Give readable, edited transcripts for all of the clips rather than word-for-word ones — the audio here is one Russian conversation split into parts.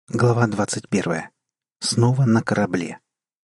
Глава 21. Снова на корабле.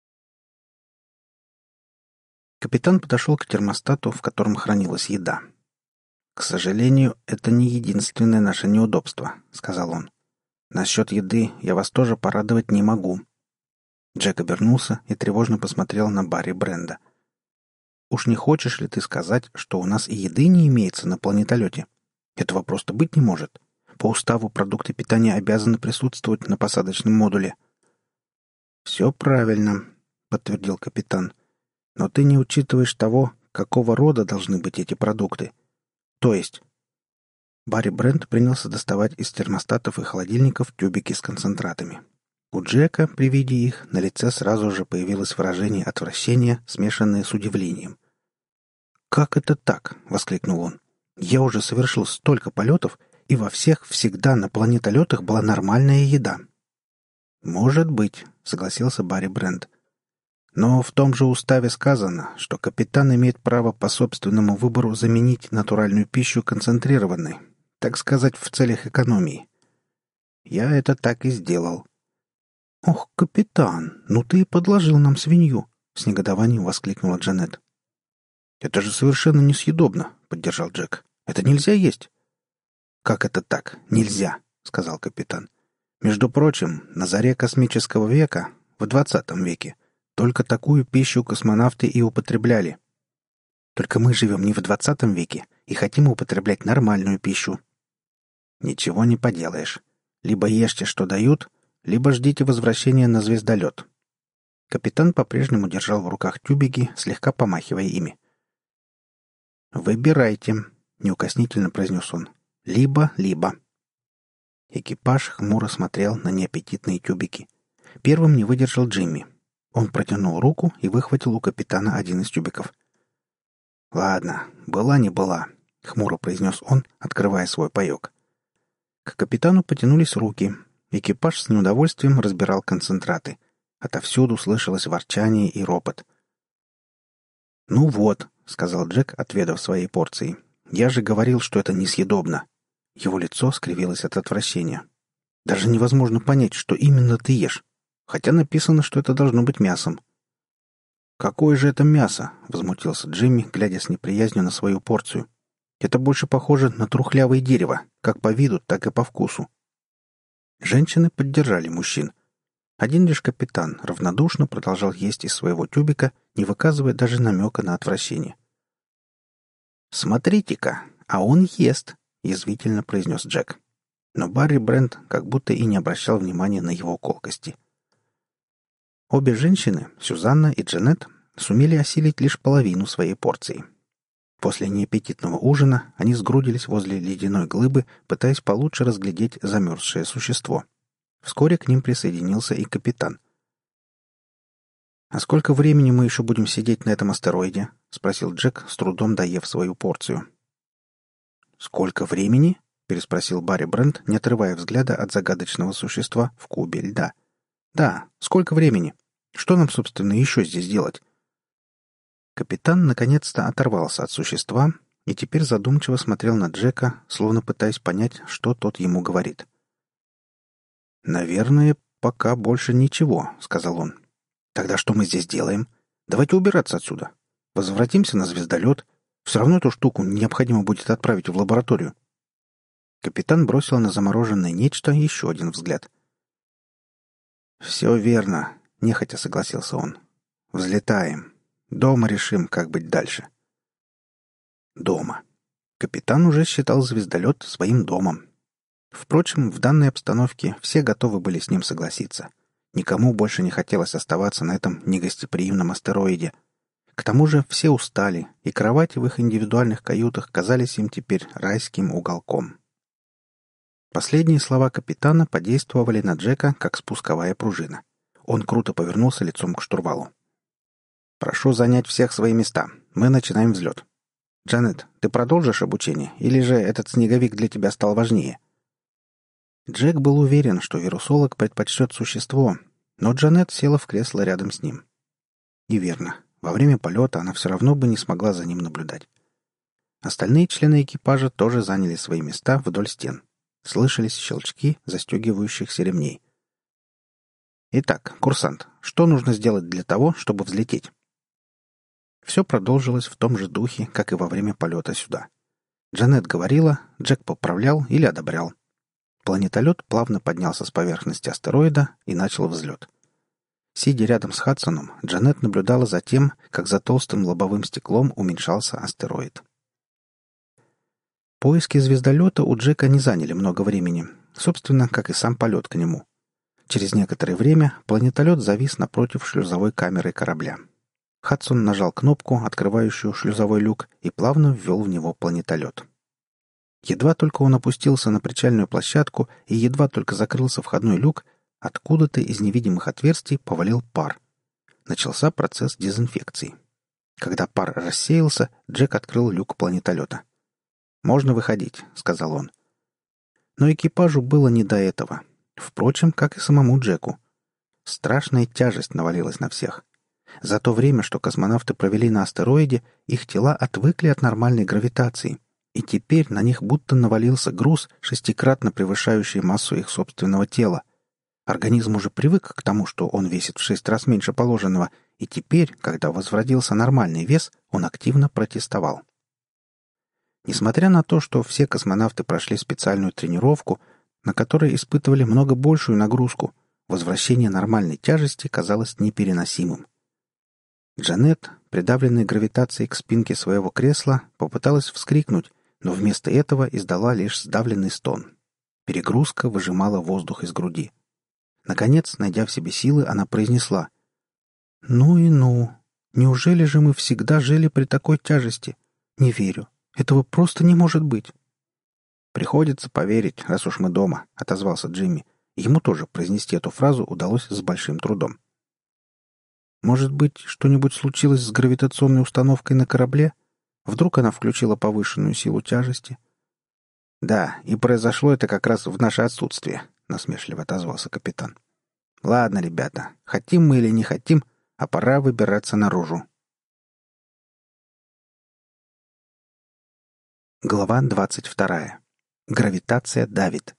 Капитан подошел к термостату, в котором хранилась еда. «К сожалению, это не единственное наше неудобство», — сказал он. «Насчет еды я вас тоже порадовать не могу». Джек обернулся и тревожно посмотрел на Барри Бренда. «Уж не хочешь ли ты сказать, что у нас и еды не имеется на планетолете? Этого просто быть не может. По уставу продукты питания обязаны присутствовать на посадочном модуле». «Все правильно», — подтвердил капитан. «Но ты не учитываешь того, какого рода должны быть эти продукты. То есть...» Барри Брент принялся доставать из термостатов и холодильников тюбики с концентратами. У Джека, при виде их, на лице сразу же появилось выражение отвращения, смешанное с удивлением. «Как это так?» — воскликнул он. «Я уже совершил столько полетов, и во всех всегда на планетолетах была нормальная еда». «Может быть», — согласился Барри Брент. «Но в том же уставе сказано, что капитан имеет право по собственному выбору заменить натуральную пищу концентрированной, так сказать, в целях экономии. Я это так и сделал». «Ох, капитан, ну ты и подложил нам свинью!» — с негодованием воскликнула Джанет. «Это же совершенно несъедобно», — поддержал Джек. «Это нельзя есть». «Как это так? Нельзя», — сказал капитан. «Между прочим, на заре космического века, в 20 веке, только такую пищу космонавты и употребляли. Только мы живем не в 20 веке и хотим употреблять нормальную пищу». «Ничего не поделаешь. Либо ешьте, что дают, либо ждите возвращения на звездолет». Капитан по-прежнему держал в руках тюбики, слегка помахивая ими. «Выбирайте», — неукоснительно произнес он. «Либо». Экипаж хмуро смотрел на неаппетитные тюбики. Первым не выдержал Джимми. Он протянул руку и выхватил у капитана один из тюбиков. «Ладно, была не была», — хмуро произнес он, открывая свой паёк. К капитану потянулись руки. Экипаж с неудовольствием разбирал концентраты. Отовсюду слышалось ворчание и ропот. «Ну вот», — сказал Джек, отведав своей порции. «Я же говорил, что это несъедобно». Его лицо скривилось от отвращения. «Даже невозможно понять, что именно ты ешь. Хотя написано, что это должно быть мясом». «Какое же это мясо?» — возмутился Джимми, глядя с неприязнью на свою порцию. «Это больше похоже на трухлявое дерево, как по виду, так и по вкусу». Женщины поддержали мужчин. Один лишь капитан равнодушно продолжал есть из своего тюбика, не выказывая даже намека на отвращение. «Смотрите-ка, а он ест!» — язвительно произнес Джек. Но Барри Брент как будто и не обращал внимания на его колкости. Обе женщины, Сюзанна и Джанет, сумели осилить лишь половину своей порции. После неаппетитного ужина они сгрудились возле ледяной глыбы, пытаясь получше разглядеть замерзшее существо. Вскоре к ним присоединился и капитан. «А сколько времени мы еще будем сидеть на этом астероиде?» — спросил Джек, с трудом доев свою порцию. «Сколько времени?» — переспросил Барри Брент, не отрывая взгляда от загадочного существа в кубе льда. «Да, сколько времени? Что нам, собственно, еще здесь делать?» Капитан наконец-то оторвался от существа и теперь задумчиво смотрел на Джека, словно пытаясь понять, что тот ему говорит. «Наверное, пока больше ничего», — сказал он. «Тогда что мы здесь делаем? Давайте убираться отсюда. Возвратимся на звездолет. Все равно эту штуку необходимо будет отправить в лабораторию». Капитан бросил на замороженное нечто еще один взгляд. «Все верно», — нехотя согласился он. «Взлетаем. Дома решим, как быть дальше». Дома. Капитан уже считал звездолет своим домом. Впрочем, в данной обстановке все готовы были с ним согласиться. Никому больше не хотелось оставаться на этом негостеприимном астероиде. К тому же все устали, и кровати в их индивидуальных каютах казались им теперь райским уголком. Последние слова капитана подействовали на Джека, как спусковая пружина. Он круто повернулся лицом к штурвалу. «Прошу занять всех свои места. Мы начинаем взлет. Джанет, ты продолжишь обучение, или же этот снеговик для тебя стал важнее?» Джек был уверен, что вирусолог предпочтет существо, но Джанет села в кресло рядом с ним. И верно, во время полета она все равно бы не смогла за ним наблюдать. Остальные члены экипажа тоже заняли свои места вдоль стен. Слышались щелчки застегивающихся ремней. Итак, курсант, что нужно сделать для того, чтобы взлететь? Все продолжилось в том же духе, как и во время полета сюда. Джанет говорила, Джек поправлял или одобрял. Планетолет плавно поднялся с поверхности астероида и начал взлет. Сидя рядом с Хадсоном, Джанет наблюдала за тем, как за толстым лобовым стеклом уменьшался астероид. Поиски звездолета у Джека не заняли много времени, собственно, как и сам полет к нему. Через некоторое время планетолет завис напротив шлюзовой камеры корабля. Хадсон нажал кнопку, открывающую шлюзовой люк, и плавно ввел в него планетолет. Едва только он опустился на причальную площадку и едва только закрылся входной люк, откуда-то из невидимых отверстий повалил пар. Начался процесс дезинфекции. Когда пар рассеялся, Джек открыл люк планетолета. «Можно выходить», — сказал он. Но экипажу было не до этого. Впрочем, как и самому Джеку. Страшная тяжесть навалилась на всех. За то время, что космонавты провели на астероиде, их тела отвыкли от нормальной гравитации, и теперь на них будто навалился груз, шестикратно превышающий массу их собственного тела. Организм уже привык к тому, что он весит в 6 раз меньше положенного, и теперь, когда возвратился нормальный вес, он активно протестовал. Несмотря на то, что все космонавты прошли специальную тренировку, на которой испытывали много большую нагрузку, возвращение нормальной тяжести казалось непереносимым. Джанет, придавленная гравитацией к спинке своего кресла, попыталась вскрикнуть, но вместо этого издала лишь сдавленный стон. Перегрузка выжимала воздух из груди. Наконец, найдя в себе силы, она произнесла: «Ну и ну! Неужели же мы всегда жили при такой тяжести? Не верю. Этого просто не может быть!» «Приходится поверить, раз уж мы дома», — отозвался Джимми. Ему тоже произнести эту фразу удалось с большим трудом. «Может быть, что-нибудь случилось с гравитационной установкой на корабле? Вдруг она включила повышенную силу тяжести?» «Да, и произошло это как раз в наше отсутствие», — насмешливо отозвался капитан. «Ладно, ребята, хотим мы или не хотим, а пора выбираться наружу». Глава 22. Гравитация давит.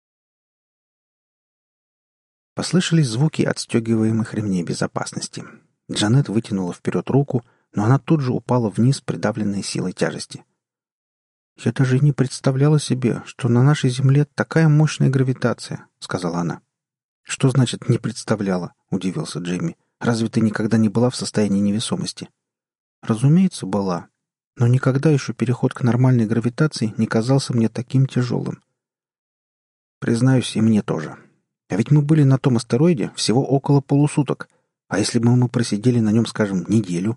Послышались звуки отстегиваемых ремней безопасности. Джанет вытянула вперед руку, но она тут же упала вниз, придавленной силой тяжести. «Я даже не представляла себе, что на нашей Земле такая мощная гравитация», — сказала она. «Что значит «не представляла»?» — удивился Джимми. «Разве ты никогда не была в состоянии невесомости?» «Разумеется, была. Но никогда еще переход к нормальной гравитации не казался мне таким тяжелым». «Признаюсь, и мне тоже. А ведь мы были на том астероиде всего около полусуток. А если бы мы просидели на нем, скажем, неделю?»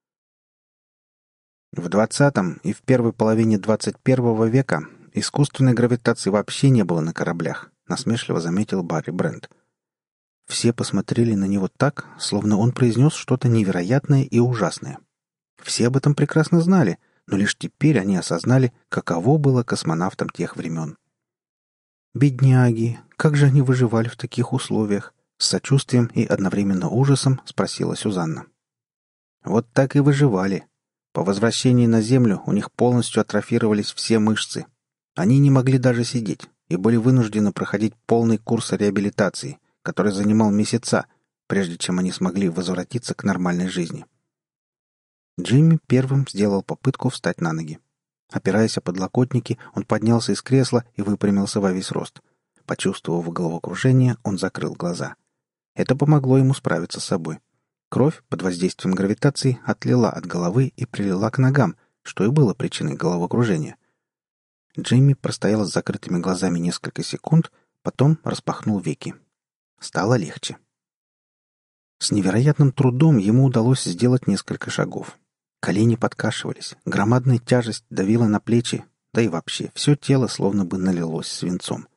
В 20-м и в первой половине 21 века искусственной гравитации вообще не было на кораблях, насмешливо заметил Барри Брент. Все посмотрели на него так, словно он произнес что-то невероятное и ужасное. Все об этом прекрасно знали, но лишь теперь они осознали, каково было космонавтам тех времен. «Бедняги! Как же они выживали в таких условиях?» — с сочувствием и одновременно ужасом спросила Сюзанна. «Вот так и выживали. По возвращении на Землю у них полностью атрофировались все мышцы. Они не могли даже сидеть и были вынуждены проходить полный курс реабилитации, который занимал месяца, прежде чем они смогли возвратиться к нормальной жизни». Джимми первым сделал попытку встать на ноги. Опираясь о подлокотники, он поднялся из кресла и выпрямился во весь рост. Почувствовав головокружение, он закрыл глаза. Это помогло ему справиться с собой. Кровь под воздействием гравитации отлила от головы и прилила к ногам, что и было причиной головокружения. Джимми простоял с закрытыми глазами несколько секунд, потом распахнул веки. Стало легче. С невероятным трудом ему удалось сделать несколько шагов. Колени подкашивались, громадная тяжесть давила на плечи, да и вообще все тело словно бы налилось свинцом.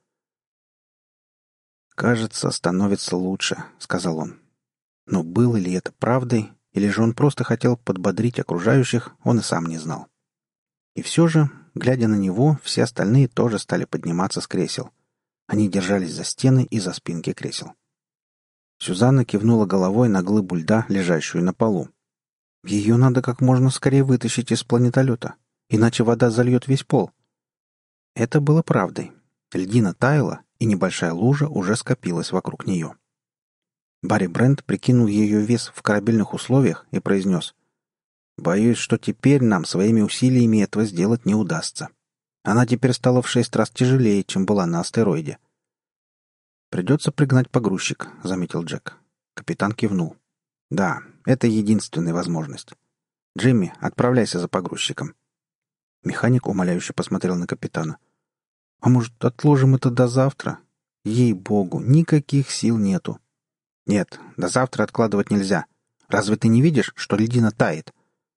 «Кажется, становится лучше», — сказал он. Но было ли это правдой, или же он просто хотел подбодрить окружающих, он и сам не знал. И все же, глядя на него, все остальные тоже стали подниматься с кресел. Они держались за стены и за спинки кресел. Сюзанна кивнула головой на глыбу льда, лежащую на полу. «Ее надо как можно скорее вытащить из планетолета, иначе вода зальет весь пол». Это было правдой. Льдина таяла, и небольшая лужа уже скопилась вокруг нее. Барри Брент прикинул ее вес в корабельных условиях и произнес: «Боюсь, что теперь нам своими усилиями этого сделать не удастся. Она теперь стала в 6 раз тяжелее, чем была на астероиде». «Придется пригнать погрузчик», — заметил Джек. Капитан кивнул. «Да, это единственная возможность. Джимми, отправляйся за погрузчиком». Механик умоляюще посмотрел на капитана. «А может, отложим это до завтра? Ей-богу, никаких сил нету». «Нет, до завтра откладывать нельзя. Разве ты не видишь, что льдина тает?»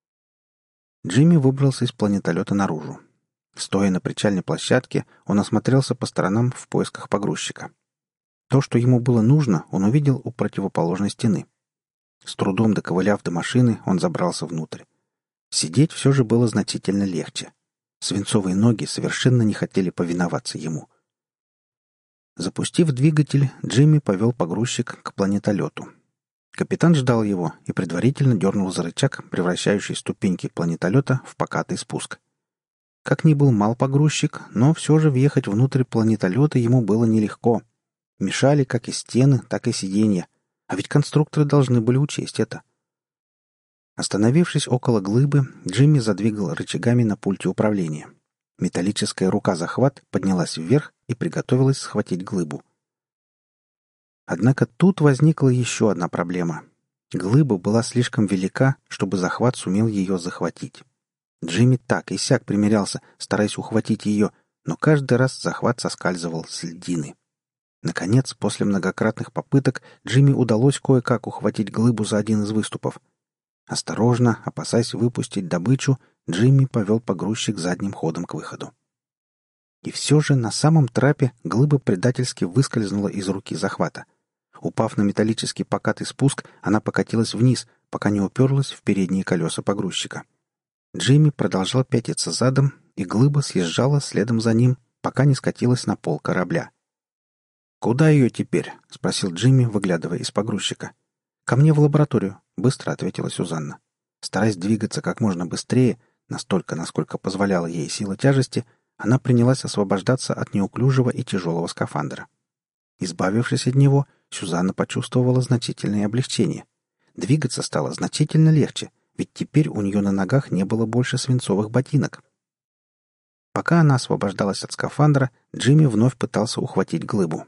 Джимми выбрался из планетолета наружу. Стоя на причальной площадке, он осмотрелся по сторонам в поисках погрузчика. То, что ему было нужно, он увидел у противоположной стены. С трудом доковыляв до машины, он забрался внутрь. Сидеть все же было значительно легче. Свинцовые ноги совершенно не хотели повиноваться ему. Запустив двигатель, Джимми повел погрузчик к планетолету. Капитан ждал его и предварительно дернул за рычаг, превращающий ступеньки планетолета в покатый спуск. Как ни был мал погрузчик, но все же въехать внутрь планетолета ему было нелегко. Мешали как и стены, так и сиденья. А ведь конструкторы должны были учесть это. Остановившись около глыбы, Джимми задвигал рычагами на пульте управления. Металлическая рука-захват поднялась вверх и приготовилась схватить глыбу. Однако тут возникла еще одна проблема. Глыба была слишком велика, чтобы захват сумел ее захватить. Джимми так и сяк примерялся, стараясь ухватить ее, но каждый раз захват соскальзывал с льдины. Наконец, после многократных попыток, Джимми удалось кое-как ухватить глыбу за один из выступов. Осторожно, опасаясь выпустить добычу, Джимми повел погрузчик задним ходом к выходу. И все же на самом трапе глыба предательски выскользнула из руки захвата. Упав на металлический покатый спуск, она покатилась вниз, пока не уперлась в передние колеса погрузчика. Джимми продолжал пятиться задом, и глыба съезжала следом за ним, пока не скатилась на пол корабля. «Куда ее теперь?» — спросил Джимми, выглядывая из погрузчика. «Ко мне в лабораторию», — быстро ответила Сюзанна. Стараясь двигаться как можно быстрее, настолько, насколько позволяла ей сила тяжести, она принялась освобождаться от неуклюжего и тяжелого скафандра. Избавившись от него, Сюзанна почувствовала значительное облегчение. Двигаться стало значительно легче, ведь теперь у нее на ногах не было больше свинцовых ботинок. Пока она освобождалась от скафандра, Джимми вновь пытался ухватить глыбу.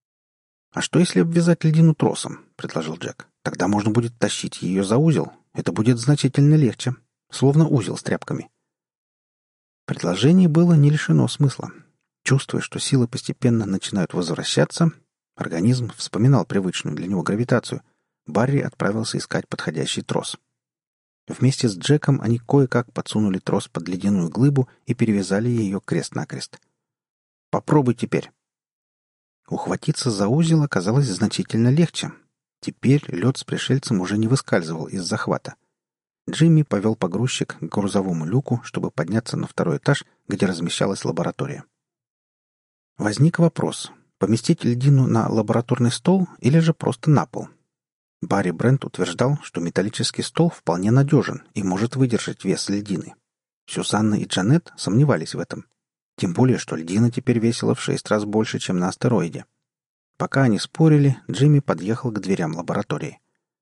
«А что, если обвязать льдину тросом?» — предложил Джек. «Тогда можно будет тащить ее за узел. Это будет значительно легче. Словно узел с тряпками». Предложение было не лишено смысла. Чувствуя, что силы постепенно начинают возвращаться, организм вспоминал привычную для него гравитацию, Барри отправился искать подходящий трос. Вместе с Джеком они кое-как подсунули трос под ледяную глыбу и перевязали ее крест-накрест. «Попробуй теперь». Ухватиться за узел оказалось значительно легче. Теперь лед с пришельцем уже не выскальзывал из захвата. Джимми повел погрузчик к грузовому люку, чтобы подняться на второй этаж, где размещалась лаборатория. Возник вопрос, поместить льдину на лабораторный стол или же просто на пол. Барри Брент утверждал, что металлический стол вполне надежен и может выдержать вес льдины. Сюзанна и Джанет сомневались в этом. Тем более, что льдина теперь весила в 6 раз больше, чем на астероиде. Пока они спорили, Джимми подъехал к дверям лаборатории.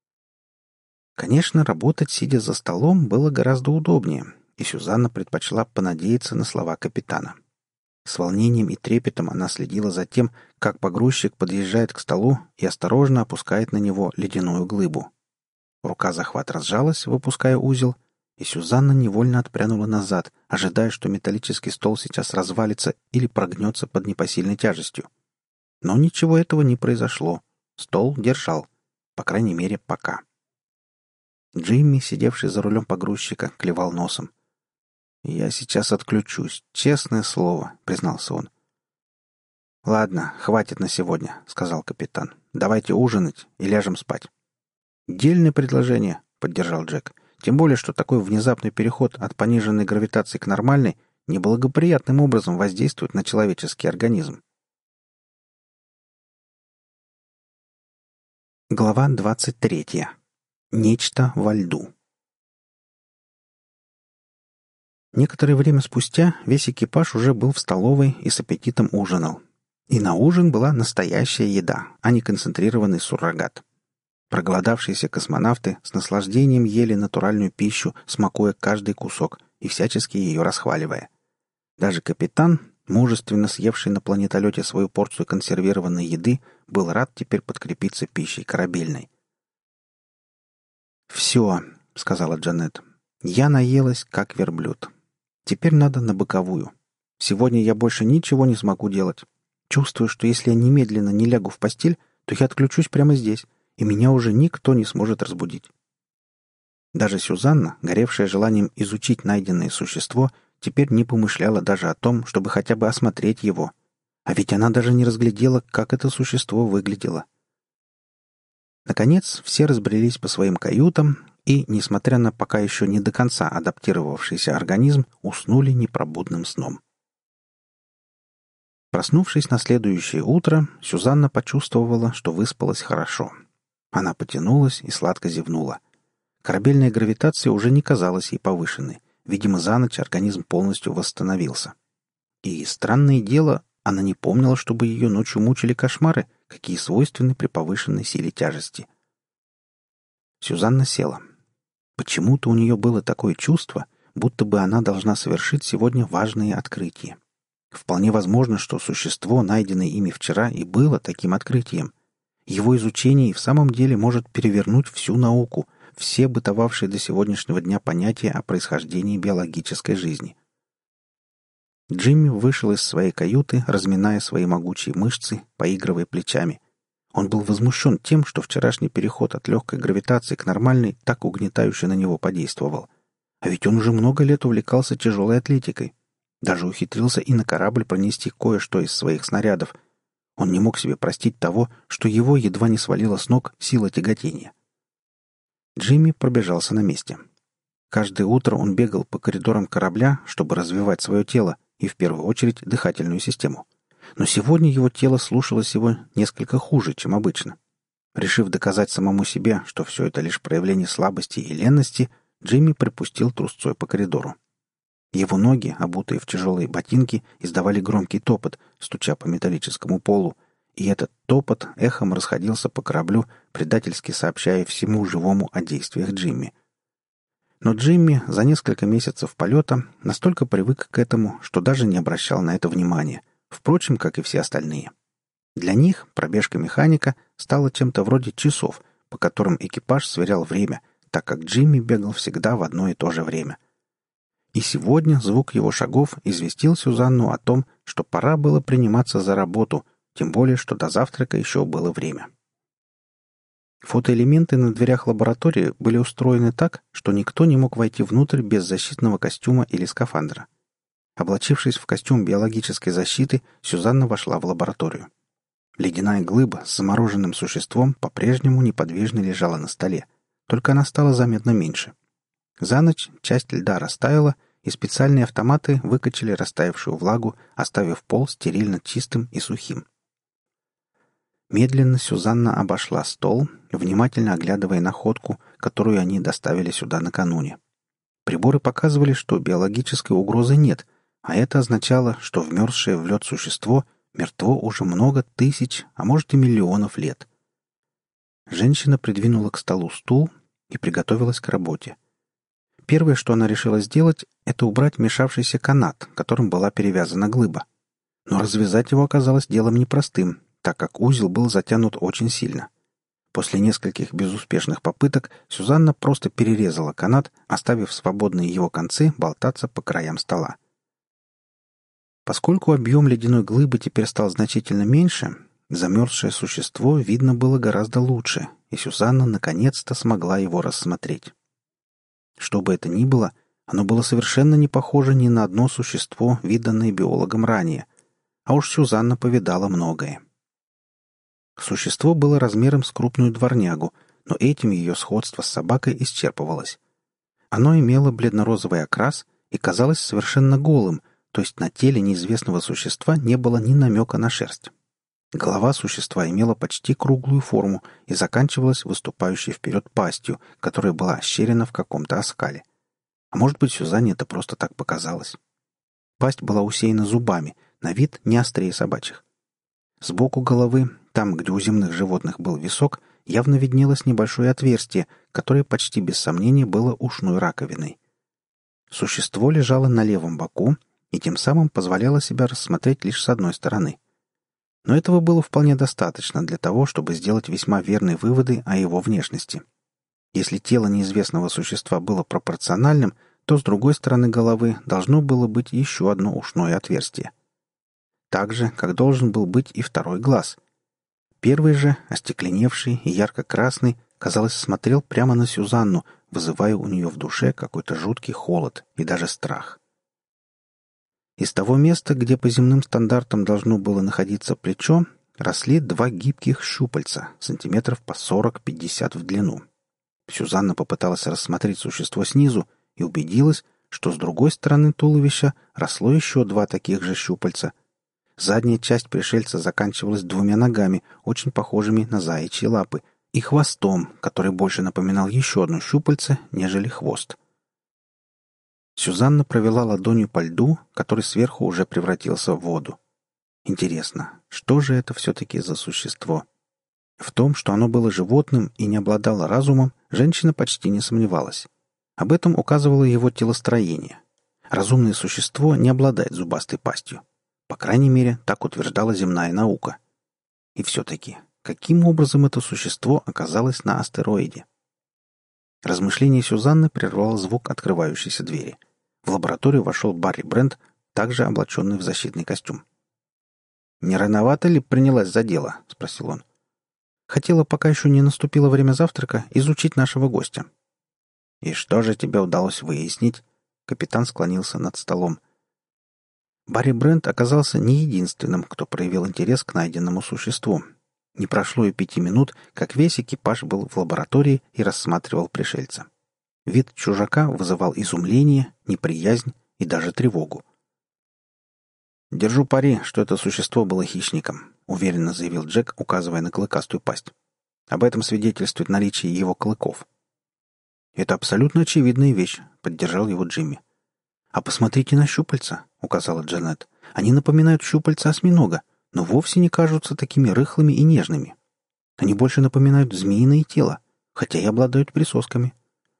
Конечно, работать, сидя за столом, было гораздо удобнее, и Сюзанна предпочла понадеяться на слова капитана. С волнением и трепетом она следила за тем, как погрузчик подъезжает к столу и осторожно опускает на него ледяную глыбу. Рука захват разжалась, выпуская узел, и Сюзанна невольно отпрянула назад, ожидая, что металлический стол сейчас развалится или прогнется под непосильной тяжестью. Но ничего этого не произошло. Стол держал. По крайней мере, пока. Джимми, сидевший за рулем погрузчика, клевал носом. «Я сейчас отключусь, честное слово», — признался он. «Ладно, хватит на сегодня», — сказал капитан. «Давайте ужинать и ляжем спать». «Дельное предложение», — поддержал Джек. «Тем более, что такой внезапный переход от пониженной гравитации к нормальной неблагоприятным образом воздействует на человеческий организм». Глава 23. Нечто во льду. Некоторое время спустя весь экипаж уже был в столовой и с аппетитом ужинал. И на ужин была настоящая еда, а не концентрированный суррогат. Проголодавшиеся космонавты с наслаждением ели натуральную пищу, смакуя каждый кусок и всячески ее расхваливая. Даже капитан, мужественно съевший на планетолете свою порцию консервированной еды, был рад теперь подкрепиться пищей корабельной. «Все», — сказала Джанет, — «я наелась, как верблюд. Теперь надо на боковую. Сегодня я больше ничего не смогу делать. Чувствую, что если я немедленно не лягу в постель, то я отключусь прямо здесь, и меня уже никто не сможет разбудить». Даже Сюзанна, горевшая желанием изучить найденное существо, теперь не помышляла даже о том, чтобы хотя бы осмотреть его. А ведь она даже не разглядела, как это существо выглядело. Наконец, все разбрелись по своим каютам и, несмотря на пока еще не до конца адаптировавшийся организм, уснули непробудным сном. Проснувшись на следующее утро, Сюзанна почувствовала, что выспалась хорошо. Она потянулась и сладко зевнула. Корабельная гравитация уже не казалась ей повышенной. Видимо, за ночь организм полностью восстановился. И, странное дело, она не помнила, чтобы ее ночью мучили кошмары, какие свойственны при повышенной силе тяжести. Сюзанна села. Почему-то у нее было такое чувство, будто бы она должна совершить сегодня важные открытия. Вполне возможно, что существо, найденное ими вчера, и было таким открытием. Его изучение и в самом деле может перевернуть всю науку, все бытовавшие до сегодняшнего дня понятия о происхождении биологической жизни. Джимми вышел из своей каюты, разминая свои могучие мышцы, поигрывая плечами. Он был возмущен тем, что вчерашний переход от легкой гравитации к нормальной так угнетающе на него подействовал. А ведь он уже много лет увлекался тяжелой атлетикой. Даже ухитрился и на корабль пронести кое-что из своих снарядов. Он не мог себе простить того, что его едва не свалила с ног сила тяготения. Джимми пробежался на месте. Каждое утро он бегал по коридорам корабля, чтобы развивать свое тело и, в первую очередь, дыхательную систему. Но сегодня его тело слушалось его несколько хуже, чем обычно. Решив доказать самому себе, что все это лишь проявление слабости и ленности, Джимми припустил трусцой по коридору. Его ноги, обутые в тяжелые ботинки, издавали громкий топот, стуча по металлическому полу, и этот топот эхом расходился по кораблю, предательски сообщая всему живому о действиях Джимми. Но Джимми за несколько месяцев полета настолько привык к этому, что даже не обращал на это внимания, впрочем, как и все остальные. Для них пробежка механика стала чем-то вроде часов, по которым экипаж сверял время, так как Джимми бегал всегда в одно и то же время. И сегодня звук его шагов известил Сюзанну о том, что пора было приниматься за работу, тем более, что до завтрака еще было время. Фотоэлементы на дверях лаборатории были устроены так, что никто не мог войти внутрь без защитного костюма или скафандра. Облачившись в костюм биологической защиты, Сюзанна вошла в лабораторию. Ледяная глыба с замороженным существом по-прежнему неподвижно лежала на столе, только она стала заметно меньше. За ночь часть льда растаяла, и специальные автоматы выкачали растаявшую влагу, оставив пол стерильно чистым и сухим. Медленно Сюзанна обошла стол, внимательно оглядывая находку, которую они доставили сюда накануне. Приборы показывали, что биологической угрозы нет, а это означало, что вмерзшее в лед существо мертво уже много тысяч, а может и миллионов лет. Женщина придвинула к столу стул и приготовилась к работе. Первое, что она решила сделать, это убрать мешавшийся канат, которым была перевязана глыба. Но развязать его оказалось делом непростым, так как узел был затянут очень сильно. После нескольких безуспешных попыток Сюзанна просто перерезала канат, оставив свободные его концы болтаться по краям стола. Поскольку объем ледяной глыбы теперь стал значительно меньше, замерзшее существо видно было гораздо лучше, и Сюзанна наконец-то смогла его рассмотреть. Что бы это ни было, оно было совершенно не похоже ни на одно существо, виданное биологом ранее, а уж Сюзанна повидала многое. Существо было размером с крупную дворнягу, но этим ее сходство с собакой исчерпывалось. Оно имело бледно-розовый окрас и казалось совершенно голым, то есть на теле неизвестного существа не было ни намека на шерсть. Голова существа имела почти круглую форму и заканчивалась выступающей вперед пастью, которая была ощерена в каком-то оскале. А может быть, Сюзанне это просто так показалось. Пасть была усеяна зубами, на вид не острее собачьих. Сбоку головы, там, где у земных животных был висок, явно виднелось небольшое отверстие, которое почти без сомнения было ушной раковиной. Существо лежало на левом боку и тем самым позволяло себя рассмотреть лишь с одной стороны. Но этого было вполне достаточно для того, чтобы сделать весьма верные выводы о его внешности. Если тело неизвестного существа было пропорциональным, то с другой стороны головы должно было быть еще одно ушное отверстие. Так же, как должен был быть и второй глаз. Первый же, остекленевший и ярко-красный, казалось, смотрел прямо на Сюзанну, вызывая у нее в душе какой-то жуткий холод и даже страх. Из того места, где по земным стандартам должно было находиться плечо, росли два гибких щупальца, сантиметров по 40-50 в длину. Сюзанна попыталась рассмотреть существо снизу и убедилась, что с другой стороны туловища росло еще два таких же щупальца. Задняя часть пришельца заканчивалась двумя ногами, очень похожими на заячьи лапы, и хвостом, который больше напоминал еще одно щупальце, нежели хвост. Сюзанна провела ладонью по льду, который сверху уже превратился в воду. Интересно, что же это все-таки за существо? В том, что оно было животным и не обладало разумом, женщина почти не сомневалась. Об этом указывало его телостроение. Разумное существо не обладает зубастой пастью. По крайней мере, так утверждала земная наука. И все-таки, каким образом это существо оказалось на астероиде? Размышление Сюзанны прервал звук открывающейся двери. В лабораторию вошел Барри Брент, также облаченный в защитный костюм. «Не рановато ли принялась за дело?» — спросил он. «Хотела, пока еще не наступило время завтрака, изучить нашего гостя». «И что же тебе удалось выяснить?» Капитан склонился над столом. Барри Брент оказался не единственным, кто проявил интерес к найденному существу. Не прошло и 5 минут, как весь экипаж был в лаборатории и рассматривал пришельца. Вид чужака вызывал изумление, неприязнь и даже тревогу. «Держу пари, что это существо было хищником», — уверенно заявил Джек, указывая на клыкастую пасть. «Об этом свидетельствует наличие его клыков». «Это абсолютно очевидная вещь», — поддержал его Джимми. «А посмотрите на щупальца», — указала Джанет. «Они напоминают щупальца осьминога, но вовсе не кажутся такими рыхлыми и нежными. Они больше напоминают змеиное тело, хотя и обладают присосками».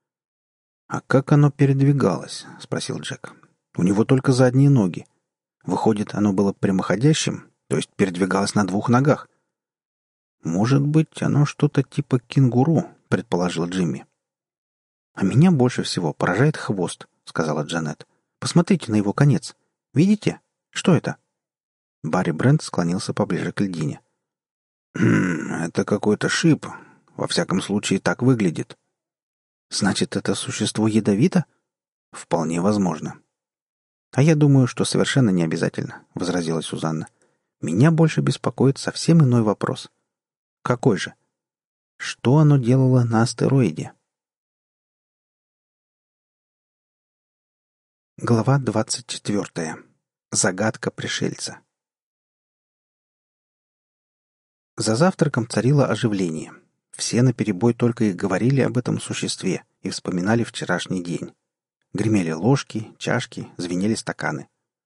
«А как оно передвигалось?» — спросил Джек. «У него только задние ноги. Выходит, оно было прямоходящим, то есть передвигалось на 2 ногах». «Может быть, оно что-то типа кенгуру», — предположил Джимми. «А меня больше всего поражает хвост», — сказала Джанет. «Посмотрите на его конец. Видите? Что это?» Барри Брент склонился поближе к льдине. «Это какой-то шип. Во всяком случае, так выглядит». «Значит, это существо ядовито?» «Вполне возможно». «А я думаю, что совершенно не обязательно», — возразила Сюзанна. «Меня больше беспокоит совсем иной вопрос». «Какой же?» «Что оно делало на астероиде?» Глава 24. Загадка пришельца. За завтраком царило оживление. Все наперебой только и говорили об этом существе и вспоминали вчерашний день. Гремели ложки, чашки, звенели стаканы.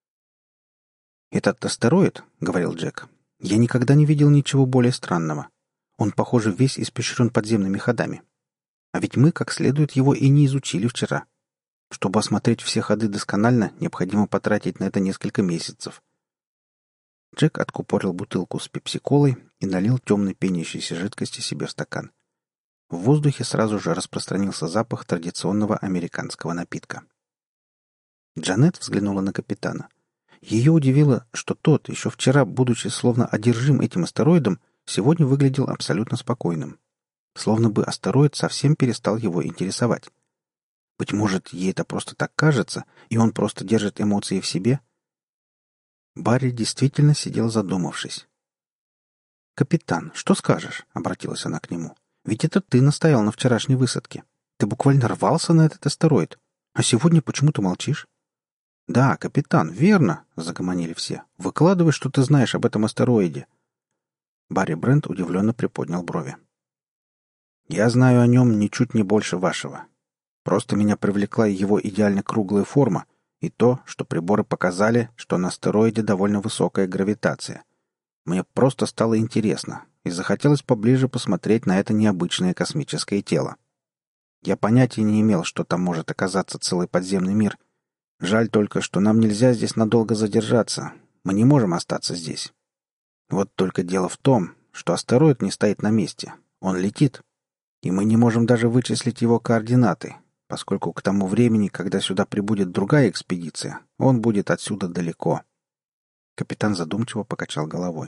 «Этот астероид, — говорил Джек, — я никогда не видел ничего более странного. Он, похоже, весь испещрен подземными ходами. А ведь мы, как следует, его и не изучили вчера. Чтобы осмотреть все ходы досконально, необходимо потратить на это несколько месяцев». Джек откупорил бутылку с пепси-колой и налил темной пенящейся жидкости себе в стакан. В воздухе сразу же распространился запах традиционного американского напитка. Джанет взглянула на капитана. Ее удивило, что тот, еще вчера, будучи словно одержим этим астероидом, сегодня выглядел абсолютно спокойным. Словно бы астероид совсем перестал его интересовать. Быть может, ей это просто так кажется, и он просто держит эмоции в себе? Барри действительно сидел задумавшись. «Капитан, что скажешь?» — обратилась она к нему. «Ведь это ты настоял на вчерашней высадке. Ты буквально рвался на этот астероид. А сегодня почему-то молчишь?» «Да, капитан, верно!» — загомонили все. «Выкладывай, что ты знаешь об этом астероиде». Барри Брент удивленно приподнял брови. «Я знаю о нем ничуть не больше вашего. Просто меня привлекла его идеально круглая форма и то, что приборы показали, что на астероиде довольно высокая гравитация. Мне просто стало интересно, и захотелось поближе посмотреть на это необычное космическое тело. Я понятия не имел, что там может оказаться целый подземный мир. Жаль только, что нам нельзя здесь надолго задержаться. Мы не можем остаться здесь. Вот только дело в том, что астероид не стоит на месте. Он летит. И мы не можем даже вычислить его координаты, поскольку к тому времени, когда сюда прибудет другая экспедиция, он будет отсюда далеко. Капитан задумчиво покачал головой.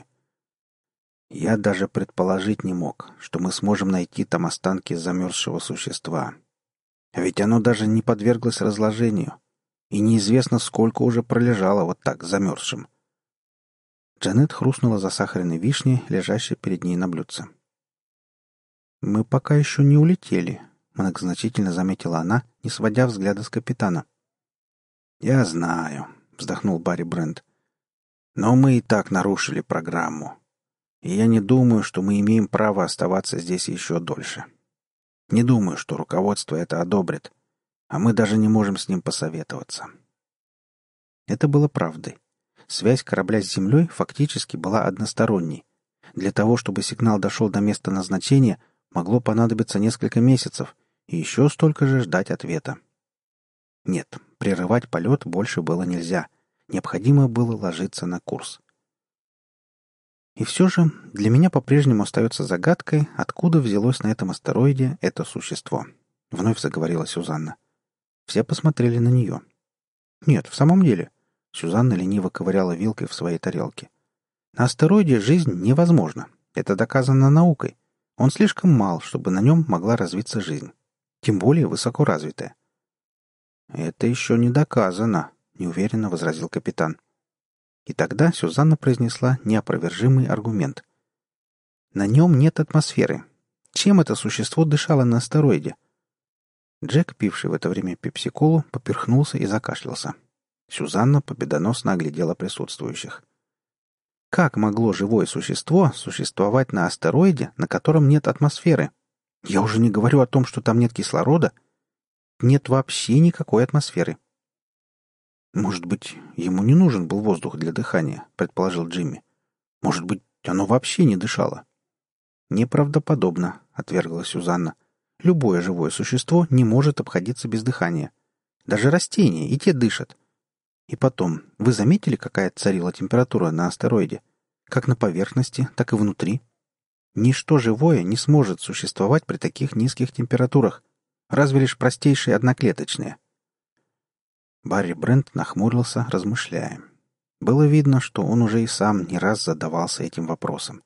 Я даже предположить не мог, что мы сможем найти там останки замерзшего существа. А ведь оно даже не подверглось разложению, и неизвестно, сколько уже пролежало вот так замерзшим. Джанет хрустнула засахаренной вишней, лежащей перед ней на блюдце. «Мы пока еще не улетели», — многозначительно заметила она, не сводя взгляда с капитана. «Я знаю», — вздохнул Барри Брент. «Но мы и так нарушили программу. И я не думаю, что мы имеем право оставаться здесь еще дольше. Не думаю, что руководство это одобрит, а мы даже не можем с ним посоветоваться». Это было правдой. Связь корабля с Землей фактически была односторонней. Для того, чтобы сигнал дошел до места назначения, могло понадобиться несколько месяцев и еще столько же ждать ответа. Нет, прерывать полет больше было нельзя. Необходимо было ложиться на курс. И все же для меня по-прежнему остается загадкой, откуда взялось на этом астероиде это существо. Вновь заговорила Сюзанна. Все посмотрели на нее. Нет, в самом деле. Сюзанна лениво ковыряла вилкой в своей тарелке. На астероиде жизнь невозможна. Это доказано наукой. Он слишком мал, чтобы на нем могла развиться жизнь. Тем более высокоразвитая. «Это еще не доказано», — неуверенно возразил капитан. И тогда Сюзанна произнесла неопровержимый аргумент. «На нем нет атмосферы. Чем это существо дышало на астероиде?» Джек, пивший в это время пепси-колу, поперхнулся и закашлялся. Сюзанна победоносно оглядела присутствующих. Как могло живое существо существовать на астероиде, на котором нет атмосферы? Я уже не говорю о том, что там нет кислорода. Нет вообще никакой атмосферы. «Может быть, ему не нужен был воздух для дыхания», — предположил Джимми. «Может быть, оно вообще не дышало?» «Неправдоподобно», — отвергла Сюзанна. «Любое живое существо не может обходиться без дыхания. Даже растения, и те дышат. И потом, вы заметили, какая царила температура на астероиде? Как на поверхности, так и внутри. Ничто живое не сможет существовать при таких низких температурах, разве лишь простейшие одноклеточные». Барри Брент нахмурился, размышляя. Было видно, что он уже и сам не раз задавался этим вопросом.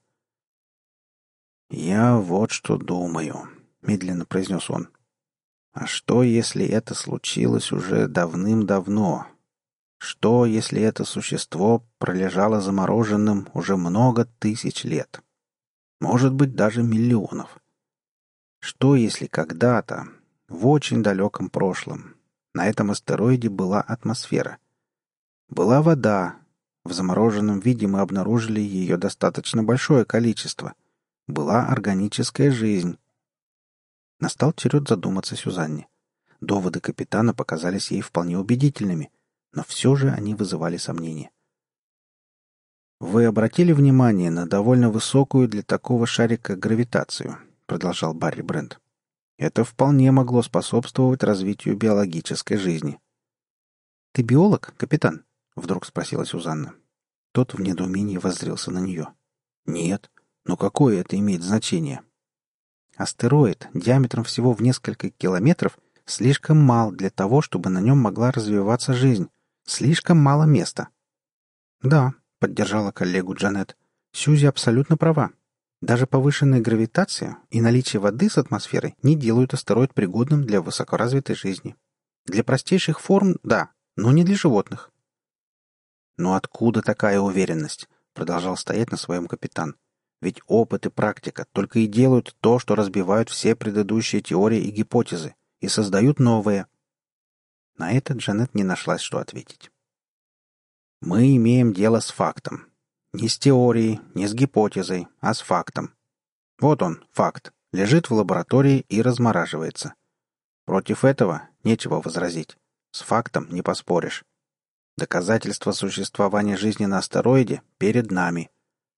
«Я вот что думаю», — медленно произнес он. «А что, если это случилось уже давным-давно? Что, если это существо пролежало замороженным уже много тысяч лет? Может быть, даже миллионов? Что, если когда-то, в очень далеком прошлом, на этом астероиде была атмосфера? Была вода. В замороженном виде мы обнаружили ее достаточно большое количество. Была органическая жизнь». Настал черед задуматься Сюзанне. Доводы капитана показались ей вполне убедительными, но все же они вызывали сомнения. «Вы обратили внимание на довольно высокую для такого шарика гравитацию?» — продолжал Барри Брент. «Это вполне могло способствовать развитию биологической жизни». «Ты биолог, капитан?» — вдруг спросила Сюзанна. Тот в недоумении воззрился на нее. «Нет. Но какое это имеет значение?» «Астероид диаметром всего в несколько километров слишком мал для того, чтобы на нем могла развиваться жизнь. Слишком мало места». «Да», — поддержала коллегу Джанет. «Сьюзи абсолютно права. Даже повышенная гравитация и наличие воды с атмосферой не делают астероид пригодным для высокоразвитой жизни. Для простейших форм — да, но не для животных». «Но откуда такая уверенность?» — продолжал стоять на своем капитан. «Ведь опыт и практика только и делают то, что разбивают все предыдущие теории и гипотезы и создают новые». На это Джанет не нашлась, что ответить. «Мы имеем дело с фактом. Не с теорией, не с гипотезой, а с фактом. Вот он, факт, лежит в лаборатории и размораживается. Против этого нечего возразить. С фактом не поспоришь. Доказательство существования жизни на астероиде перед нами.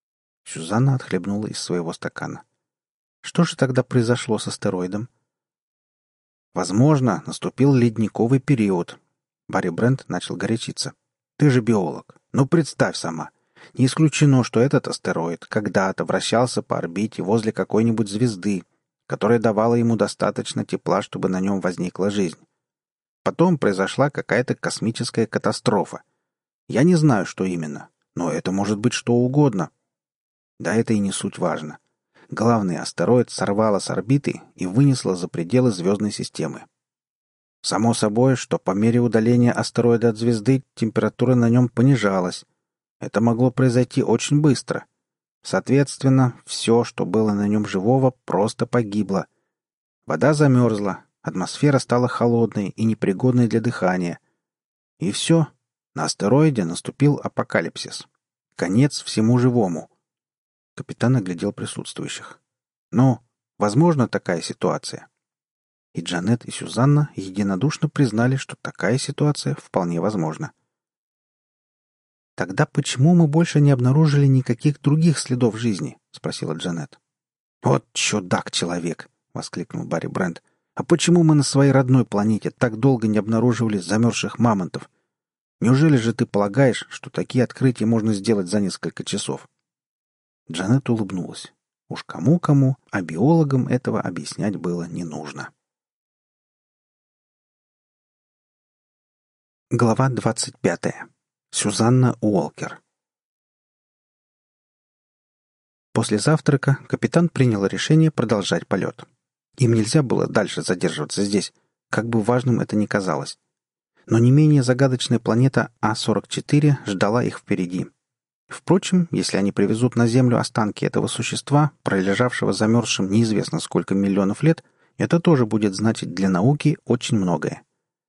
Сюзанна отхлебнула из своего стакана. Что же тогда произошло с астероидом? Возможно, наступил ледниковый период. Барри Брент начал горячиться. Ты же биолог. Ну, представь сама. Не исключено, что этот астероид когда-то вращался по орбите возле какой-нибудь звезды, которая давала ему достаточно тепла, чтобы на нем возникла жизнь. Потом произошла какая-то космическая катастрофа. Я не знаю, что именно, но это может быть что угодно. Да это и не суть важно. Главный астероид сорвало с орбиты и вынесло за пределы звездной системы. Само собой, что по мере удаления астероида от звезды температура на нем понижалась. Это могло произойти очень быстро. Соответственно, все, что было на нем живого, просто погибло. Вода замерзла, атмосфера стала холодной и непригодной для дыхания. И все. На астероиде наступил апокалипсис. Конец всему живому. Капитан оглядел присутствующих. «Ну, возможно такая ситуация?» И Джанет, и Сюзанна единодушно признали, что такая ситуация вполне возможна. «Тогда почему мы больше не обнаружили никаких других следов жизни?» — спросила Джанет. «Вот чудак-человек!» — воскликнул Барри Брент. «А почему мы на своей родной планете так долго не обнаруживали замерзших мамонтов? Неужели же ты полагаешь, что такие открытия можно сделать за несколько часов?» Джанет улыбнулась. Уж кому-кому, а биологам этого объяснять было не нужно. Глава 25. Сюзанна Уолкер. После завтрака капитан принял решение продолжать полет. Им нельзя было дальше задерживаться здесь, как бы важным это ни казалось. Но не менее загадочная планета А-44 ждала их впереди. Впрочем, если они привезут на Землю останки этого существа, пролежавшего замерзшим неизвестно сколько миллионов лет, это тоже будет значить для науки очень многое.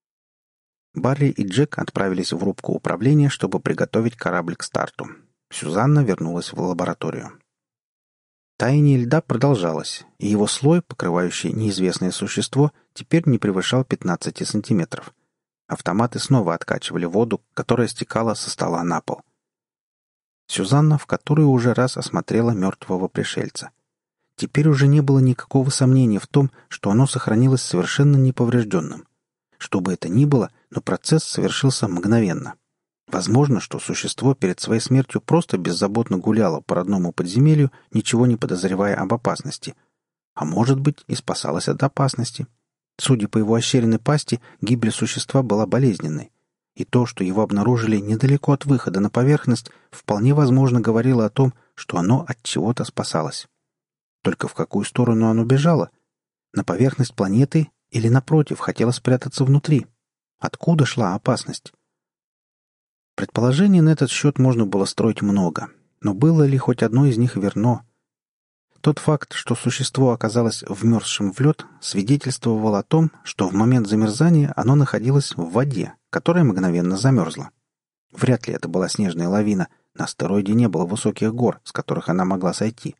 Барри и Джек отправились в рубку управления, чтобы приготовить корабль к старту. Сюзанна вернулась в лабораторию. Таяние льда продолжалось, и его слой, покрывающий неизвестное существо, теперь не превышал 15 сантиметров. Автоматы снова откачивали воду, которая стекала со стола на пол. Сюзанна в которую уже раз осмотрела мертвого пришельца. Теперь уже не было никакого сомнения в том, что оно сохранилось совершенно неповрежденным. Что бы это ни было, но процесс совершился мгновенно. Возможно, что существо перед своей смертью просто беззаботно гуляло по родному подземелью, ничего не подозревая об опасности. А может быть, и спасалось от опасности. Судя по его ощеренной пасти, гибель существа была болезненной. И то, что его обнаружили недалеко от выхода на поверхность, вполне возможно говорило о том, что оно от чего-то спасалось. Только в какую сторону оно бежало? На поверхность планеты или, напротив, хотело спрятаться внутри? Откуда шла опасность? Предположений на этот счет можно было строить много, но было ли хоть одно из них верно? Тот факт, что существо оказалось вмерзшим в лед, свидетельствовал о том, что в момент замерзания оно находилось в воде, которая мгновенно замерзла. Вряд ли это была снежная лавина, на астероиде не было высоких гор, с которых она могла сойти.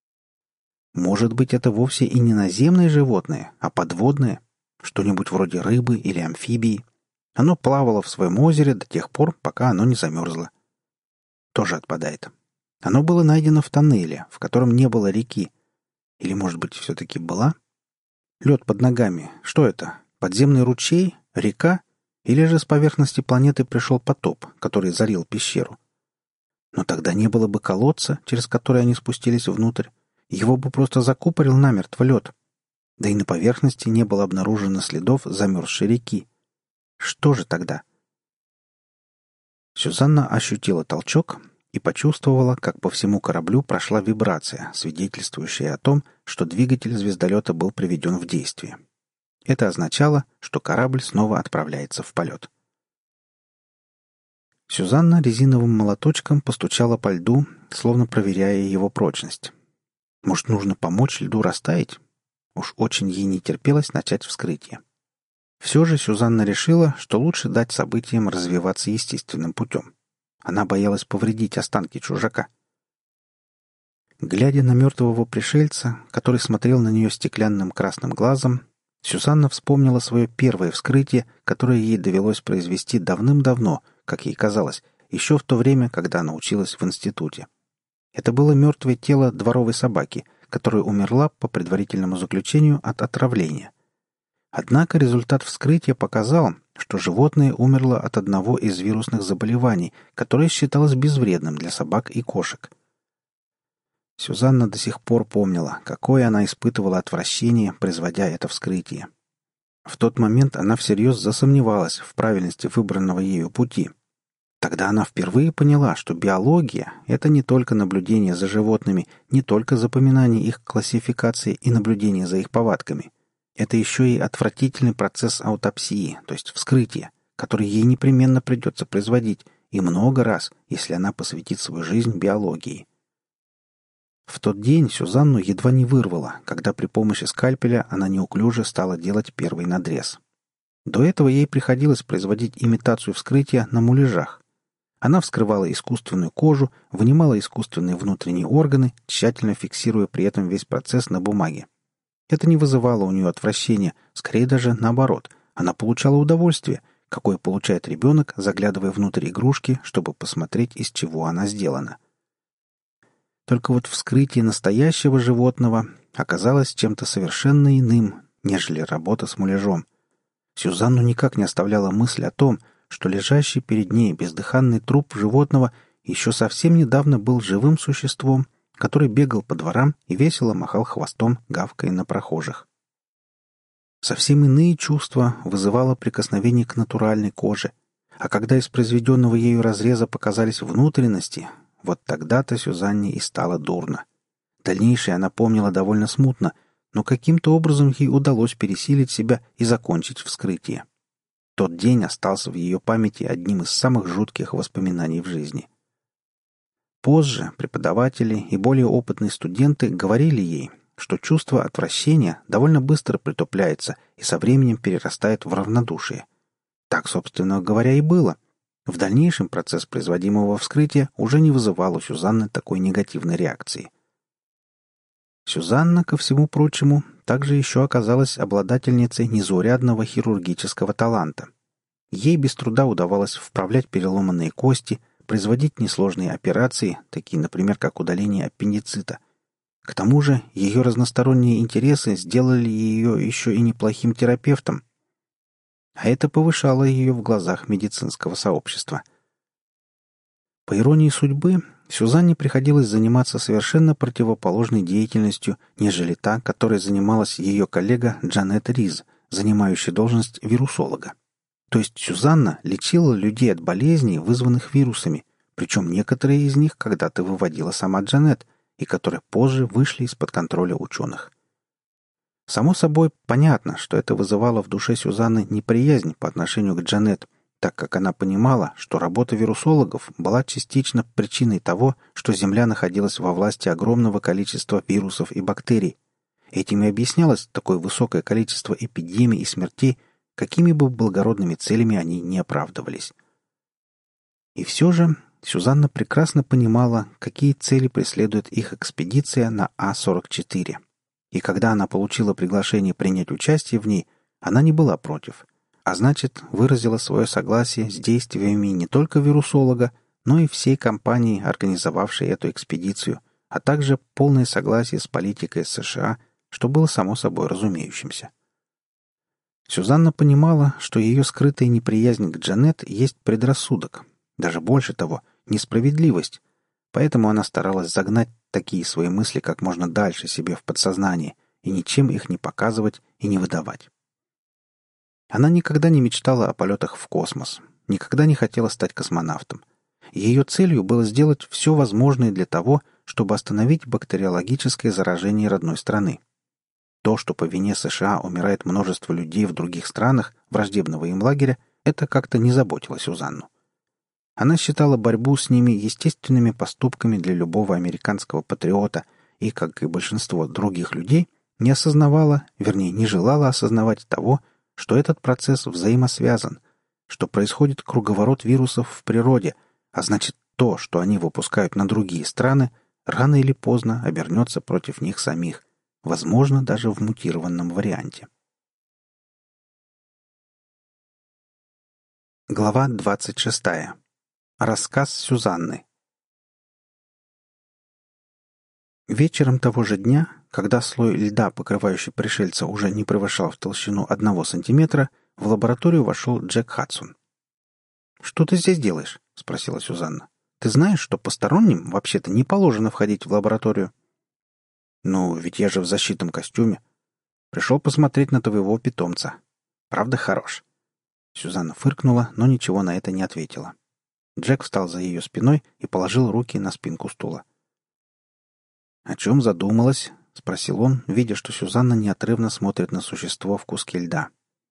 Может быть, это вовсе и не наземное животное, а подводное, что-нибудь вроде рыбы или амфибии. Оно плавало в своем озере до тех пор, пока оно не замерзло. Тоже отпадает. Оно было найдено в тоннеле, в котором не было реки. Или, может быть, все-таки была? Лед под ногами. Что это? Подземный ручей? Река? Или же с поверхности планеты пришел потоп, который залил пещеру? Но тогда не было бы колодца, через который они спустились внутрь. Его бы просто закупорил намертво лед. Да и на поверхности не было обнаружено следов замерзшей реки. Что же тогда? Сюзанна ощутила толчок и почувствовала, как по всему кораблю прошла вибрация, свидетельствующая о том, что двигатель звездолета был приведен в действие. Это означало, что корабль снова отправляется в полет. Сюзанна резиновым молоточком постучала по льду, словно проверяя его прочность. Может, нужно помочь льду растаять? Уж очень ей не терпелось начать вскрытие. Все же Сюзанна решила, что лучше дать событиям развиваться естественным путем. Она боялась повредить останки чужака. Глядя на мертвого пришельца, который смотрел на нее стеклянным красным глазом, Сюзанна вспомнила свое первое вскрытие, которое ей довелось произвести давным-давно, как ей казалось, еще в то время, когда она училась в институте. Это было мертвое тело дворовой собаки, которая умерла по предварительному заключению от отравления. Однако результат вскрытия показал, что животное умерло от одного из вирусных заболеваний, которое считалось безвредным для собак и кошек. Сюзанна до сих пор помнила, какое она испытывала отвращение, производя это вскрытие. В тот момент она всерьез засомневалась в правильности выбранного ею пути. Тогда она впервые поняла, что биология — это не только наблюдение за животными, не только запоминание их классификации и наблюдение за их повадками. Это еще и отвратительный процесс аутопсии, то есть вскрытия, который ей непременно придется производить, и много раз, если она посвятит свою жизнь биологии. В тот день Сюзанну едва не вырвало, когда при помощи скальпеля она неуклюже стала делать первый надрез. До этого ей приходилось производить имитацию вскрытия на муляжах. Она вскрывала искусственную кожу, вынимала искусственные внутренние органы, тщательно фиксируя при этом весь процесс на бумаге. Это не вызывало у нее отвращения, скорее даже наоборот. Она получала удовольствие, какое получает ребенок, заглядывая внутрь игрушки, чтобы посмотреть, из чего она сделана. Только вот вскрытие настоящего животного оказалось чем-то совершенно иным, нежели работа с муляжом. Сюзанну никак не оставляла мысль о том, что лежащий перед ней бездыханный труп животного еще совсем недавно был живым существом, который бегал по дворам и весело махал хвостом, гавкая на прохожих. Совсем иные чувства вызывало прикосновение к натуральной коже, а когда из произведенного ею разреза показались внутренности, вот тогда-то Сюзанне и стало дурно. Дальнейшее она помнила довольно смутно, но каким-то образом ей удалось пересилить себя и закончить вскрытие. Тот день остался в ее памяти одним из самых жутких воспоминаний в жизни. Позже преподаватели и более опытные студенты говорили ей, что чувство отвращения довольно быстро притупляется и со временем перерастает в равнодушие. Так, собственно говоря, и было. В дальнейшем процесс производимого вскрытия уже не вызывал у Сюзанны такой негативной реакции. Сюзанна, ко всему прочему, также еще оказалась обладательницей незаурядного хирургического таланта. Ей без труда удавалось вправлять переломанные кости, производить несложные операции, такие, например, как удаление аппендицита. К тому же ее разносторонние интересы сделали ее еще и неплохим терапевтом, а это повышало ее в глазах медицинского сообщества. По иронии судьбы, Сюзанне приходилось заниматься совершенно противоположной деятельностью, нежели та, которой занималась ее коллега Джанет Риз, занимающая должность вирусолога. То есть Сюзанна лечила людей от болезней, вызванных вирусами, причем некоторые из них когда-то выводила сама Джанет, и которые позже вышли из-под контроля ученых. Само собой, понятно, что это вызывало в душе Сюзанны неприязнь по отношению к Джанет, так как она понимала, что работа вирусологов была частично причиной того, что Земля находилась во власти огромного количества вирусов и бактерий. Этим и объяснялось такое высокое количество эпидемий и смертей, какими бы благородными целями они не оправдывались. И все же Сюзанна прекрасно понимала, какие цели преследует их экспедиция на А-44. И когда она получила приглашение принять участие в ней, она не была против, а значит, выразила свое согласие с действиями не только вирусолога, но и всей компании, организовавшей эту экспедицию, а также полное согласие с политикой США, что было само собой разумеющимся. Сюзанна понимала, что ее скрытая неприязнь к Джанет есть предрассудок, даже больше того, несправедливость, поэтому она старалась загнать такие свои мысли как можно дальше себе в подсознание и ничем их не показывать и не выдавать. Она никогда не мечтала о полетах в космос, никогда не хотела стать космонавтом. Ее целью было сделать все возможное для того, чтобы остановить бактериологическое заражение родной страны. То, что по вине США умирает множество людей в других странах враждебного им лагеря, это как-то не заботило Сюзанну. Она считала борьбу с ними естественными поступками для любого американского патриота и, как и большинство других людей, не осознавала, вернее, не желала осознавать того, что этот процесс взаимосвязан, что происходит круговорот вирусов в природе, а значит, то, что они выпускают на другие страны, рано или поздно обернется против них самих, возможно, даже в мутированном варианте. Глава 26. Рассказ Сюзанны. Вечером того же дня, когда слой льда, покрывающий пришельца, уже не превышал в толщину 1 сантиметра, в лабораторию вошел Джек Хадсон. «Что ты здесь делаешь?» — спросила Сюзанна. «Ты знаешь, что посторонним вообще-то не положено входить в лабораторию?» «Ну, ведь я же в защитном костюме. Пришел посмотреть на твоего питомца. Правда хорош?» Сюзанна фыркнула, но ничего на это не ответила. Джек встал за ее спиной и положил руки на спинку стула. «О чем задумалась?» — спросил он, видя, что Сюзанна неотрывно смотрит на существо в куске льда.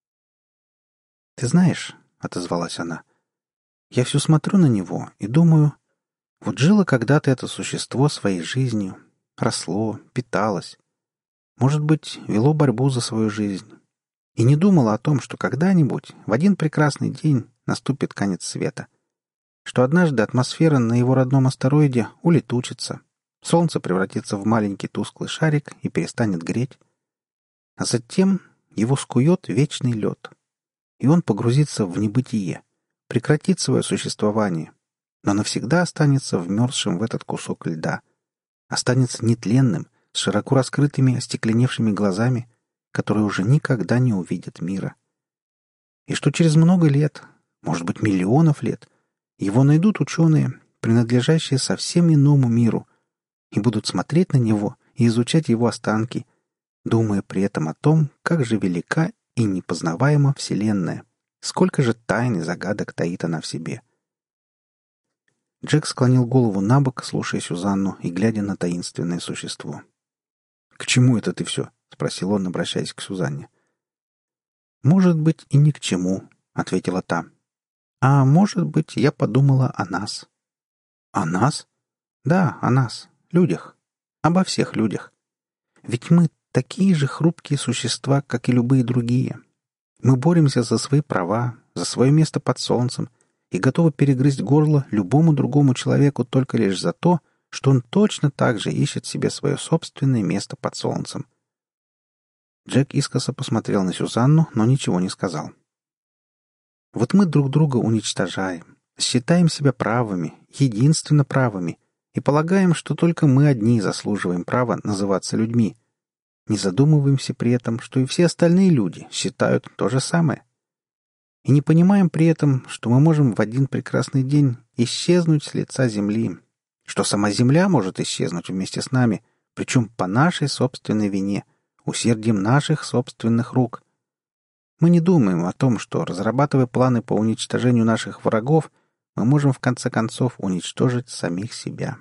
«Ты знаешь», — отозвалась она, — «я все смотрю на него и думаю, вот жило когда-то это существо своей жизнью, росло, питалось, может быть, вело борьбу за свою жизнь, и не думало о том, что когда-нибудь, в один прекрасный день, наступит конец света, что однажды атмосфера на его родном астероиде улетучится, Солнце превратится в маленький тусклый шарик и перестанет греть. А затем его скует вечный лед. И он погрузится в небытие, прекратит свое существование, но навсегда останется вмерзшим в этот кусок льда. Останется нетленным, с широко раскрытыми остекленевшими глазами, которые уже никогда не увидят мира. И что через много лет, может быть, миллионов лет, его найдут ученые, принадлежащие совсем иному миру, и будут смотреть на него и изучать его останки, думая при этом о том, как же велика и непознаваема Вселенная, сколько же тайн и загадок таит она в себе. Джек склонил голову на бок, слушая Сюзанну и глядя на таинственное существо. «К чему это ты все?» — спросил он, обращаясь к Сюзанне. «Может быть, и ни к чему», — ответила та. «А может быть, я подумала о нас». «О нас?» «Да, о нас. Людях. Обо всех людях. Ведь мы такие же хрупкие существа, как и любые другие. Мы боремся за свои права, за свое место под солнцем и готовы перегрызть горло любому другому человеку только лишь за то, что он точно так же ищет себе свое собственное место под солнцем». Джек искоса посмотрел на Сюзанну, но ничего не сказал. «Вот мы друг друга уничтожаем, считаем себя правыми, единственно правыми, и полагаем, что только мы одни заслуживаем права называться людьми. Не задумываемся при этом, что и все остальные люди считают то же самое. И не понимаем при этом, что мы можем в один прекрасный день исчезнуть с лица земли, что сама земля может исчезнуть вместе с нами, причем по нашей собственной вине, усердием наших собственных рук. Мы не думаем о том, что, разрабатывая планы по уничтожению наших врагов, мы можем в конце концов уничтожить самих себя».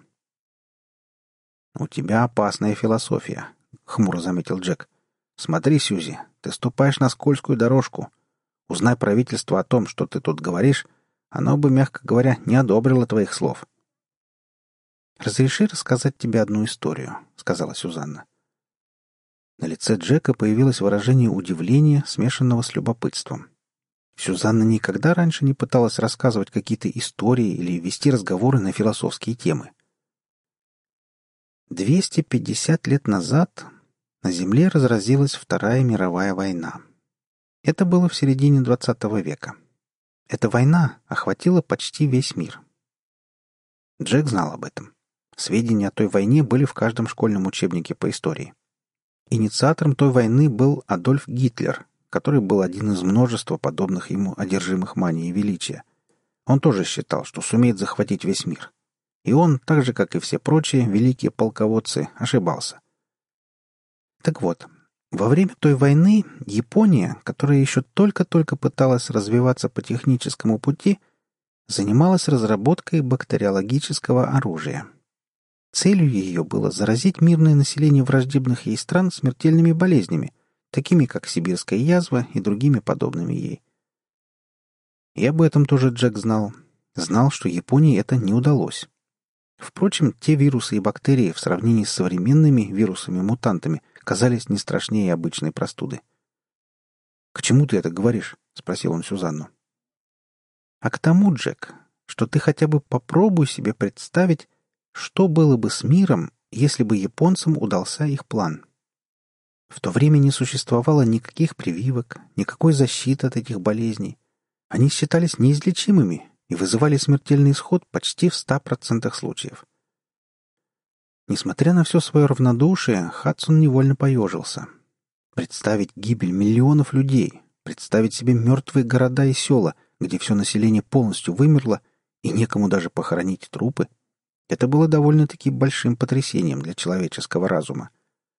«У тебя опасная философия», — хмуро заметил Джек. «Смотри, Сьюзи, ты ступаешь на скользкую дорожку. Узнай правительство о том, что ты тут говоришь, оно бы, мягко говоря, не одобрило твоих слов». «Разреши рассказать тебе одну историю», — сказала Сюзанна. На лице Джека появилось выражение удивления, смешанного с любопытством. Сюзанна никогда раньше не пыталась рассказывать какие-то истории или вести разговоры на философские темы. 250 лет назад на Земле разразилась Вторая мировая война. Это было в середине XX века. Эта война охватила почти весь мир. Джек знал об этом. Сведения о той войне были в каждом школьном учебнике по истории. Инициатором той войны был Адольф Гитлер, который был один из множества подобных ему одержимых манией величия. Он тоже считал, что сумеет захватить весь мир. И он, так же, как и все прочие великие полководцы, ошибался. Так вот, во время той войны Япония, которая еще только-только пыталась развиваться по техническому пути, занималась разработкой бактериологического оружия. Целью ее было заразить мирное население враждебных ей стран смертельными болезнями, такими как сибирская язва и другими подобными ей. И об этом тоже Джек знал. Знал, что Японии это не удалось. Впрочем, те вирусы и бактерии в сравнении с современными вирусами-мутантами казались не страшнее обычной простуды. «К чему ты это говоришь?» — спросил он Сюзанну. «А к тому, Джек, что ты хотя бы попробуй себе представить, что было бы с миром, если бы японцам удался их план. В то время не существовало никаких прививок, никакой защиты от этих болезней. Они считались неизлечимыми и вызывали смертельный исход почти в 100% случаев. Несмотря на все свое равнодушие, Хадсон невольно поежился. Представить гибель миллионов людей, представить себе мертвые города и села, где все население полностью вымерло, и некому даже похоронить трупы, это было довольно-таки большим потрясением для человеческого разума.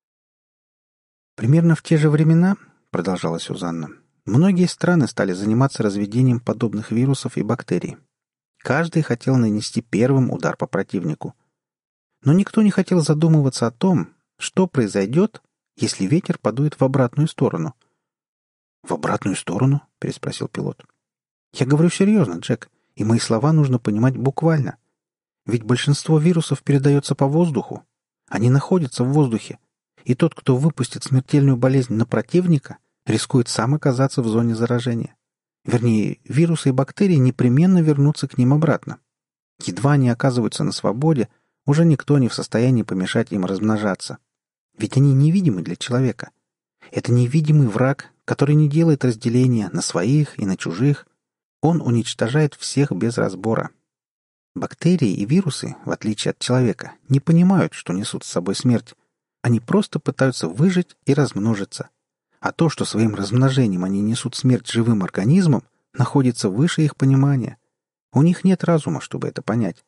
Примерно в те же времена, продолжала Сюзанна, многие страны стали заниматься разведением подобных вирусов и бактерий. Каждый хотел нанести первым удар по противнику. Но никто не хотел задумываться о том, что произойдет, если ветер подует в обратную сторону. «В обратную сторону?» — переспросил пилот. «Я говорю серьезно, Джек, и мои слова нужно понимать буквально. Ведь большинство вирусов передается по воздуху. Они находятся в воздухе. И тот, кто выпустит смертельную болезнь на противника, рискует сам оказаться в зоне заражения. Вернее, вирусы и бактерии непременно вернутся к ним обратно. Едва они оказываются на свободе, уже никто не в состоянии помешать им размножаться. Ведь они невидимы для человека. Это невидимый враг, который не делает разделения на своих и на чужих. Он уничтожает всех без разбора. Бактерии и вирусы, в отличие от человека, не понимают, что несут с собой смерть. Они просто пытаются выжить и размножиться. А то, что своим размножением они несут смерть живым организмам, находится выше их понимания. У них нет разума, чтобы это понять.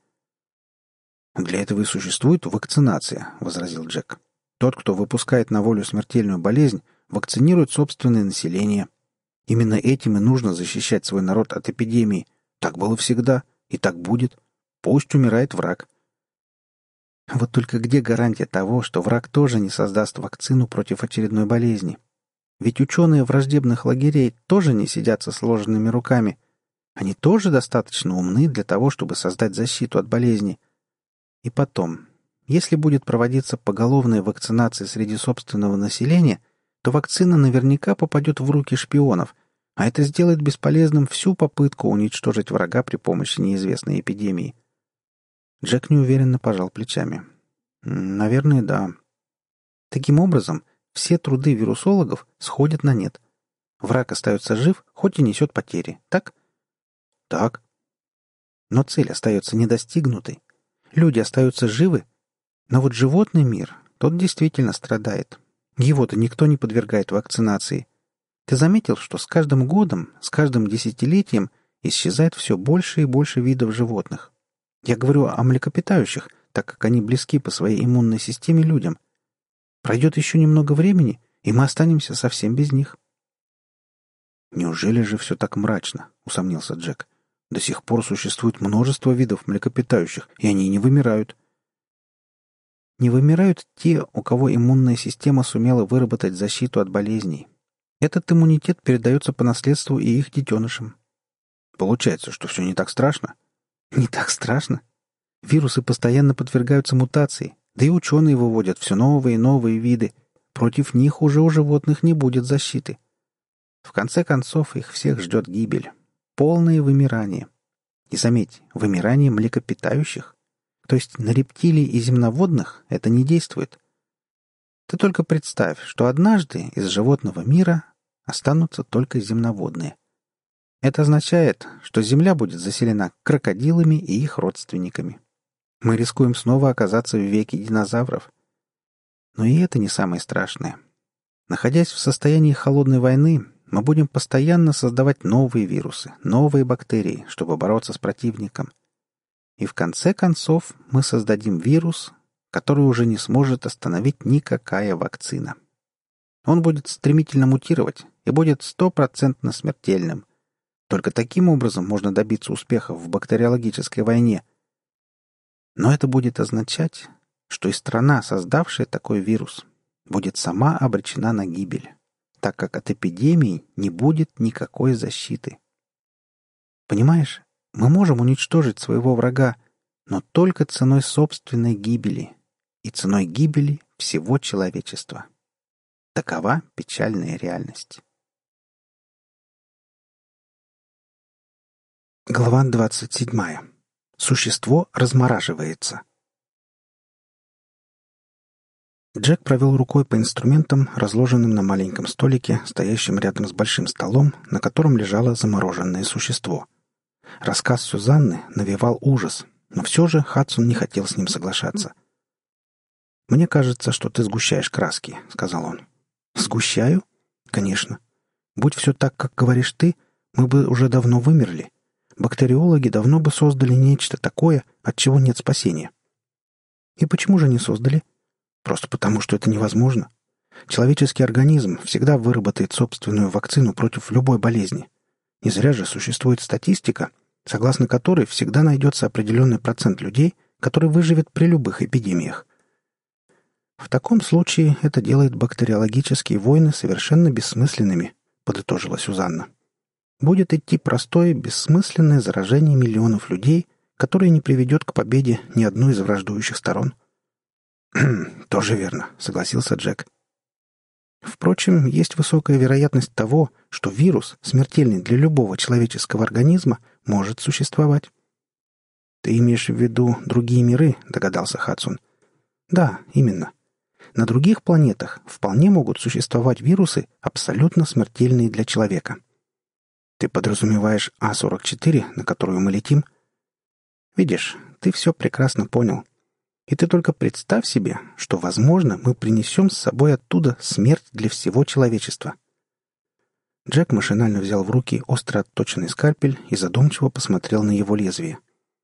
«Для этого и существует вакцинация», — возразил Джек. «Тот, кто выпускает на волю смертельную болезнь, вакцинирует собственное население. Именно этим и нужно защищать свой народ от эпидемии. Так было всегда, и так будет. Пусть умирает враг». Вот только где гарантия того, что враг тоже не создаст вакцину против очередной болезни? Ведь ученые враждебных лагерей тоже не сидят со сложенными руками. Они тоже достаточно умны для того, чтобы создать защиту от болезни. И потом, если будет проводиться поголовная вакцинация среди собственного населения, то вакцина наверняка попадет в руки шпионов, а это сделает бесполезным всю попытку уничтожить врага при помощи неизвестной эпидемии. Джек неуверенно пожал плечами. «Наверное, да». Таким образом, все труды вирусологов сходят на нет. Враг остается жив, хоть и несет потери, так? Так. Но цель остается недостигнутой. Люди остаются живы, но вот животный мир, тот действительно страдает. Его-то никто не подвергает вакцинации. Ты заметил, что с каждым годом, с каждым десятилетием исчезает все больше и больше видов животных? Я говорю о млекопитающих, так как они близки по своей иммунной системе людям. Пройдет еще немного времени, и мы останемся совсем без них. «Неужели же все так мрачно?» — усомнился Джек. «До сих пор существует множество видов млекопитающих, и они не вымирают». Не вымирают те, у кого иммунная система сумела выработать защиту от болезней. Этот иммунитет передается по наследству и их детенышам. Получается, что все не так страшно? Не так страшно. Вирусы постоянно подвергаются мутации, да и ученые выводят все новые и новые виды. Против них уже у животных не будет защиты. В конце концов, их всех ждет гибель. Полное вымирание. И заметь, вымирание млекопитающих. То есть на рептилий и земноводных это не действует. Ты только представь, что однажды из животного мира останутся только земноводные. Это означает, что Земля будет заселена крокодилами и их родственниками. Мы рискуем снова оказаться в веке динозавров. Но и это не самое страшное. Находясь в состоянии холодной войны, мы будем постоянно создавать новые вирусы, новые бактерии, чтобы бороться с противником. И в конце концов мы создадим вирус, который уже не сможет остановить никакая вакцина. Он будет стремительно мутировать и будет 100% смертельным. Только таким образом можно добиться успеха в бактериологической войне. Но это будет означать, что и страна, создавшая такой вирус, будет сама обречена на гибель, так как от эпидемии не будет никакой защиты. Понимаешь, мы можем уничтожить своего врага, но только ценой собственной гибели и ценой гибели всего человечества. Такова печальная реальность. Глава 27. Существо размораживается. Джек провел рукой по инструментам, разложенным на маленьком столике, стоящем рядом с большим столом, на котором лежало замороженное существо. Рассказ Сюзанны навевал ужас, но все же Хадсон не хотел с ним соглашаться. «Мне кажется, что ты сгущаешь краски», — сказал он. «Сгущаю? Конечно. Будь все так, как говоришь ты, мы бы уже давно вымерли. Бактериологи давно бы создали нечто такое, от чего нет спасения». «И почему же не создали?» «Просто потому, что это невозможно. Человеческий организм всегда выработает собственную вакцину против любой болезни. Не зря же существует статистика, согласно которой всегда найдется определенный процент людей, который выживет при любых эпидемиях. В таком случае это делает бактериологические войны совершенно бессмысленными», — подытожила Сюзанна. «Будет идти простое, бессмысленное заражение миллионов людей, которое не приведет к победе ни одной из враждующих сторон». «Тоже верно», — согласился Джек. «Впрочем, есть высокая вероятность того, что вирус, смертельный для любого человеческого организма, может существовать». «Ты имеешь в виду другие миры?» — догадался Хадсон. «Да, именно. На других планетах вполне могут существовать вирусы, абсолютно смертельные для человека». «Ты подразумеваешь А-44, на которую мы летим?» «Видишь, ты все прекрасно понял. И ты только представь себе, что, возможно, мы принесем с собой оттуда смерть для всего человечества». Джек машинально взял в руки остро отточенный скальпель и задумчиво посмотрел на его лезвие.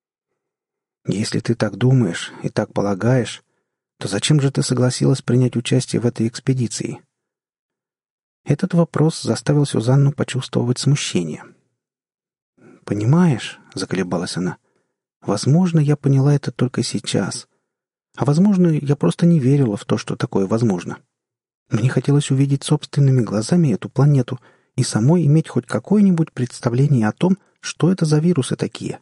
«Если ты так думаешь и так полагаешь, то зачем же ты согласилась принять участие в этой экспедиции?» Этот вопрос заставил Сюзанну почувствовать смущение. «Понимаешь», — заколебалась она, — «возможно, я поняла это только сейчас. А возможно, я просто не верила в то, что такое возможно. Мне хотелось увидеть собственными глазами эту планету и самой иметь хоть какое-нибудь представление о том, что это за вирусы такие».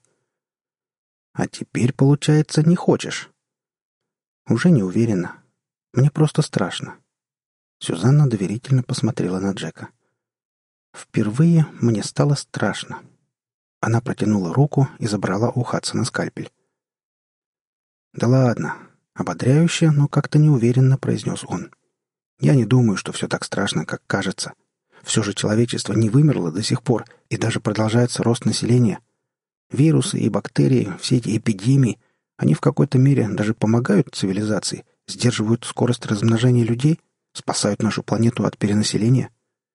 «А теперь, получается, не хочешь?» «Уже не уверена. Мне просто страшно». Сюзанна доверительно посмотрела на Джека. «Впервые мне стало страшно». Она протянула руку и забрала у Хадсона скальпель. «Да ладно», — ободряюще, но как-то неуверенно произнес он. «Я не думаю, что все так страшно, как кажется. Все же человечество не вымерло до сих пор, и даже продолжается рост населения. Вирусы и бактерии, все эти эпидемии, они в какой-то мере даже помогают цивилизации, сдерживают скорость размножения людей, спасают нашу планету от перенаселения».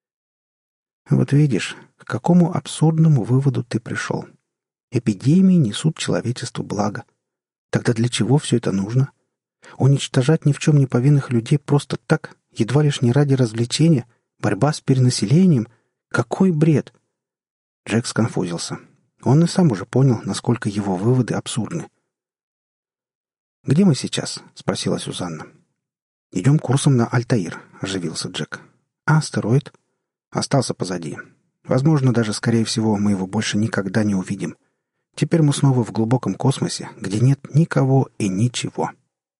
«Вот видишь, к какому абсурдному выводу ты пришел. Эпидемии несут человечеству благо. Тогда для чего все это нужно? Уничтожать ни в чем не повинных людей просто так, едва лишь не ради развлечения, борьба с перенаселением? Какой бред!» Джек сконфузился. Он и сам уже понял, насколько его выводы абсурдны. «Где мы сейчас?» — спросила Сюзанна. «Идем курсом на Альтаир», — оживился Джек. «А астероид?» «Остался позади. Возможно, даже, скорее всего, мы его больше никогда не увидим. Теперь мы снова в глубоком космосе, где нет никого и ничего».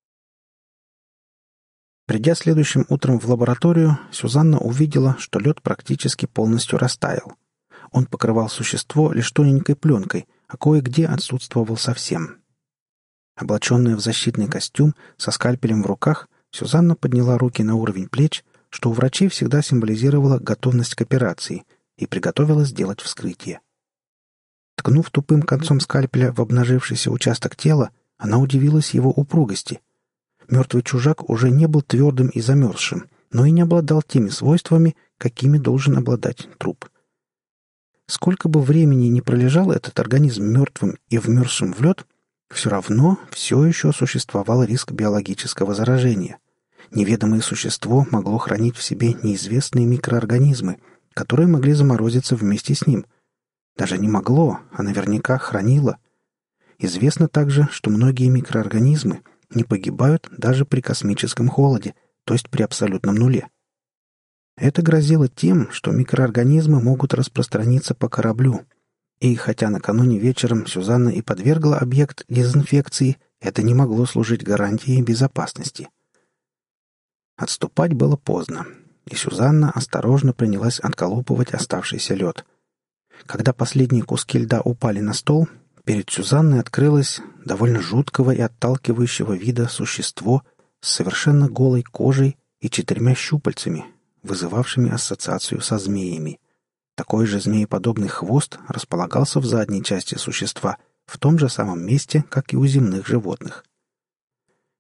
Придя следующим утром в лабораторию, Сюзанна увидела, что лед практически полностью растаял. Он покрывал существо лишь тоненькой пленкой, а кое-где отсутствовал совсем. Облаченная в защитный костюм, со скальпелем в руках, Сюзанна подняла руки на уровень плеч, что у врачей всегда символизировало готовность к операции, и приготовилась сделать вскрытие. Ткнув тупым концом скальпеля в обнажившийся участок тела, она удивилась его упругости. Мертвый чужак уже не был твердым и замерзшим, но и не обладал теми свойствами, какими должен обладать труп. Сколько бы времени ни пролежал этот организм мертвым и вмерзшим в лед, все равно все еще существовал риск биологического заражения. Неведомое существо могло хранить в себе неизвестные микроорганизмы, которые могли заморозиться вместе с ним. Даже не могло, а наверняка хранило. Известно также, что многие микроорганизмы не погибают даже при космическом холоде, то есть при абсолютном нуле. Это грозило тем, что микроорганизмы могут распространиться по кораблю. И хотя накануне вечером Сюзанна и подвергла объект дезинфекции, это не могло служить гарантией безопасности. Отступать было поздно, и Сюзанна осторожно принялась отколупывать оставшийся лед. Когда последние куски льда упали на стол, перед Сюзанной открылось довольно жуткого и отталкивающего вида существо с совершенно голой кожей и 4 щупальцами, вызывавшими ассоциацию со змеями. Такой же змееподобный хвост располагался в задней части существа, в том же самом месте, как и у земных животных.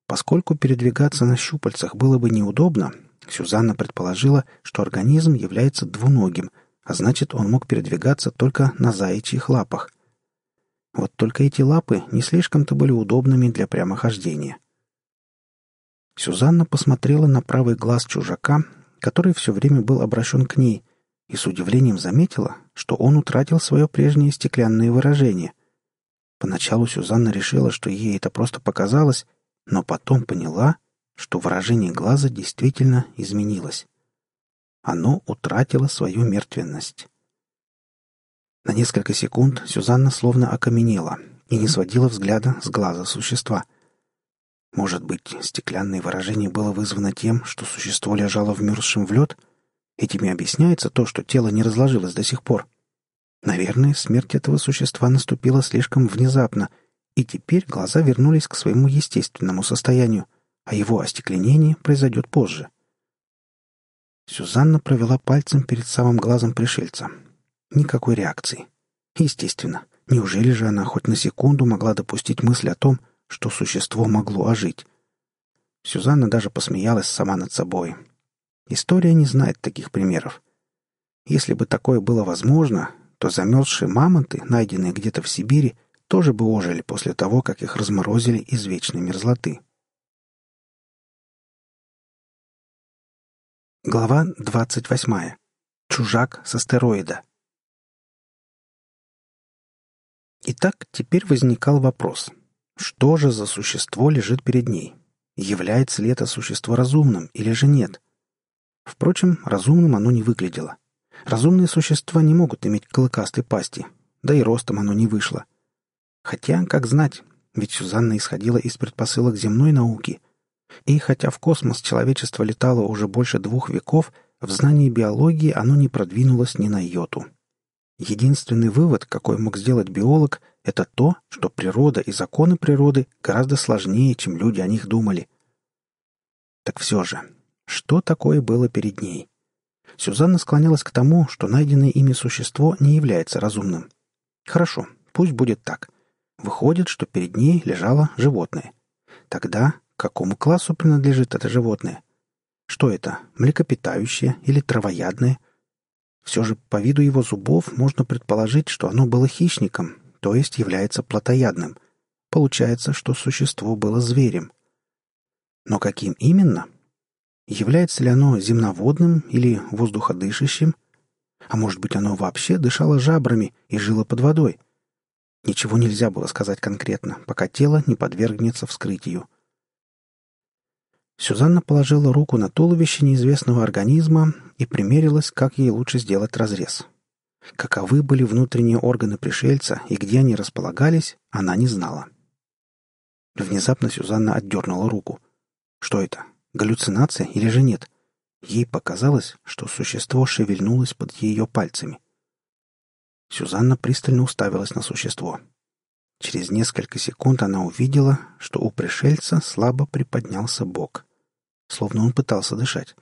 Поскольку передвигаться на щупальцах было бы неудобно, Сюзанна предположила, что организм является двуногим, а значит, он мог передвигаться только на заячьих лапах. Вот только эти лапы не слишком-то были удобными для прямохождения. Сюзанна посмотрела на правый глаз чужака, который все время был обращен к ней, и с удивлением заметила, что он утратил свое прежнее стеклянное выражение. Поначалу Сюзанна решила, что ей это просто показалось, но потом поняла, что выражение глаза действительно изменилось. Оно утратило свою мертвенность. На несколько секунд Сюзанна словно окаменела и не сводила взгляда с глаза существа. Может быть, стеклянное выражение было вызвано тем, что существо лежало вмерзшим в лед? Этим и объясняется то, что тело не разложилось до сих пор. Наверное, смерть этого существа наступила слишком внезапно, и теперь глаза вернулись к своему естественному состоянию, а его остекленение произойдет позже. Сюзанна провела пальцем перед самым глазом пришельца. Никакой реакции. Естественно, неужели же она хоть на секунду могла допустить мысль о том, что существо могло ожить? Сюзанна даже посмеялась сама над собой. История не знает таких примеров. Если бы такое было возможно, то замерзшие мамонты, найденные где-то в Сибири, тоже бы ожили после того, как их разморозили из вечной мерзлоты. Глава 28. Чужак с астероида. Итак, теперь возникал вопрос. Что же за существо лежит перед ней? Является ли это существо разумным или же нет? Впрочем, разумным оно не выглядело. Разумные существа не могут иметь клыкастой пасти, да и ростом оно не вышло. Хотя, как знать, ведь Сюзанна исходила из предпосылок земной науки. И хотя в космос человечество летало уже больше 2 веков, в знании биологии оно не продвинулось ни на йоту. Единственный вывод, какой мог сделать биолог, это то, что природа и законы природы гораздо сложнее, чем люди о них думали. Так все же, что такое было перед ней? Сюзанна склонялась к тому, что найденное ими существо не является разумным. Хорошо, пусть будет так. Выходит, что перед ней лежало животное. Тогда к какому классу принадлежит это животное? Что это, млекопитающее или травоядное? Все же по виду его зубов можно предположить, что оно было хищником, то есть является плотоядным. Получается, что существо было зверем. Но каким именно? Является ли оно земноводным или воздуходышащим? А может быть, оно вообще дышало жабрами и жило под водой? Ничего нельзя было сказать конкретно, пока тело не подвергнется вскрытию. Сюзанна положила руку на туловище неизвестного организма и примерилась, как ей лучше сделать разрез. Каковы были внутренние органы пришельца и где они располагались, она не знала. Внезапно Сюзанна отдернула руку. Что это? Галлюцинация или же нет? Ей показалось, что существо шевельнулось под ее пальцами. Сюзанна пристально уставилась на существо. Через несколько секунд она увидела, что у пришельца слабо приподнялся бок, словно он пытался дышать.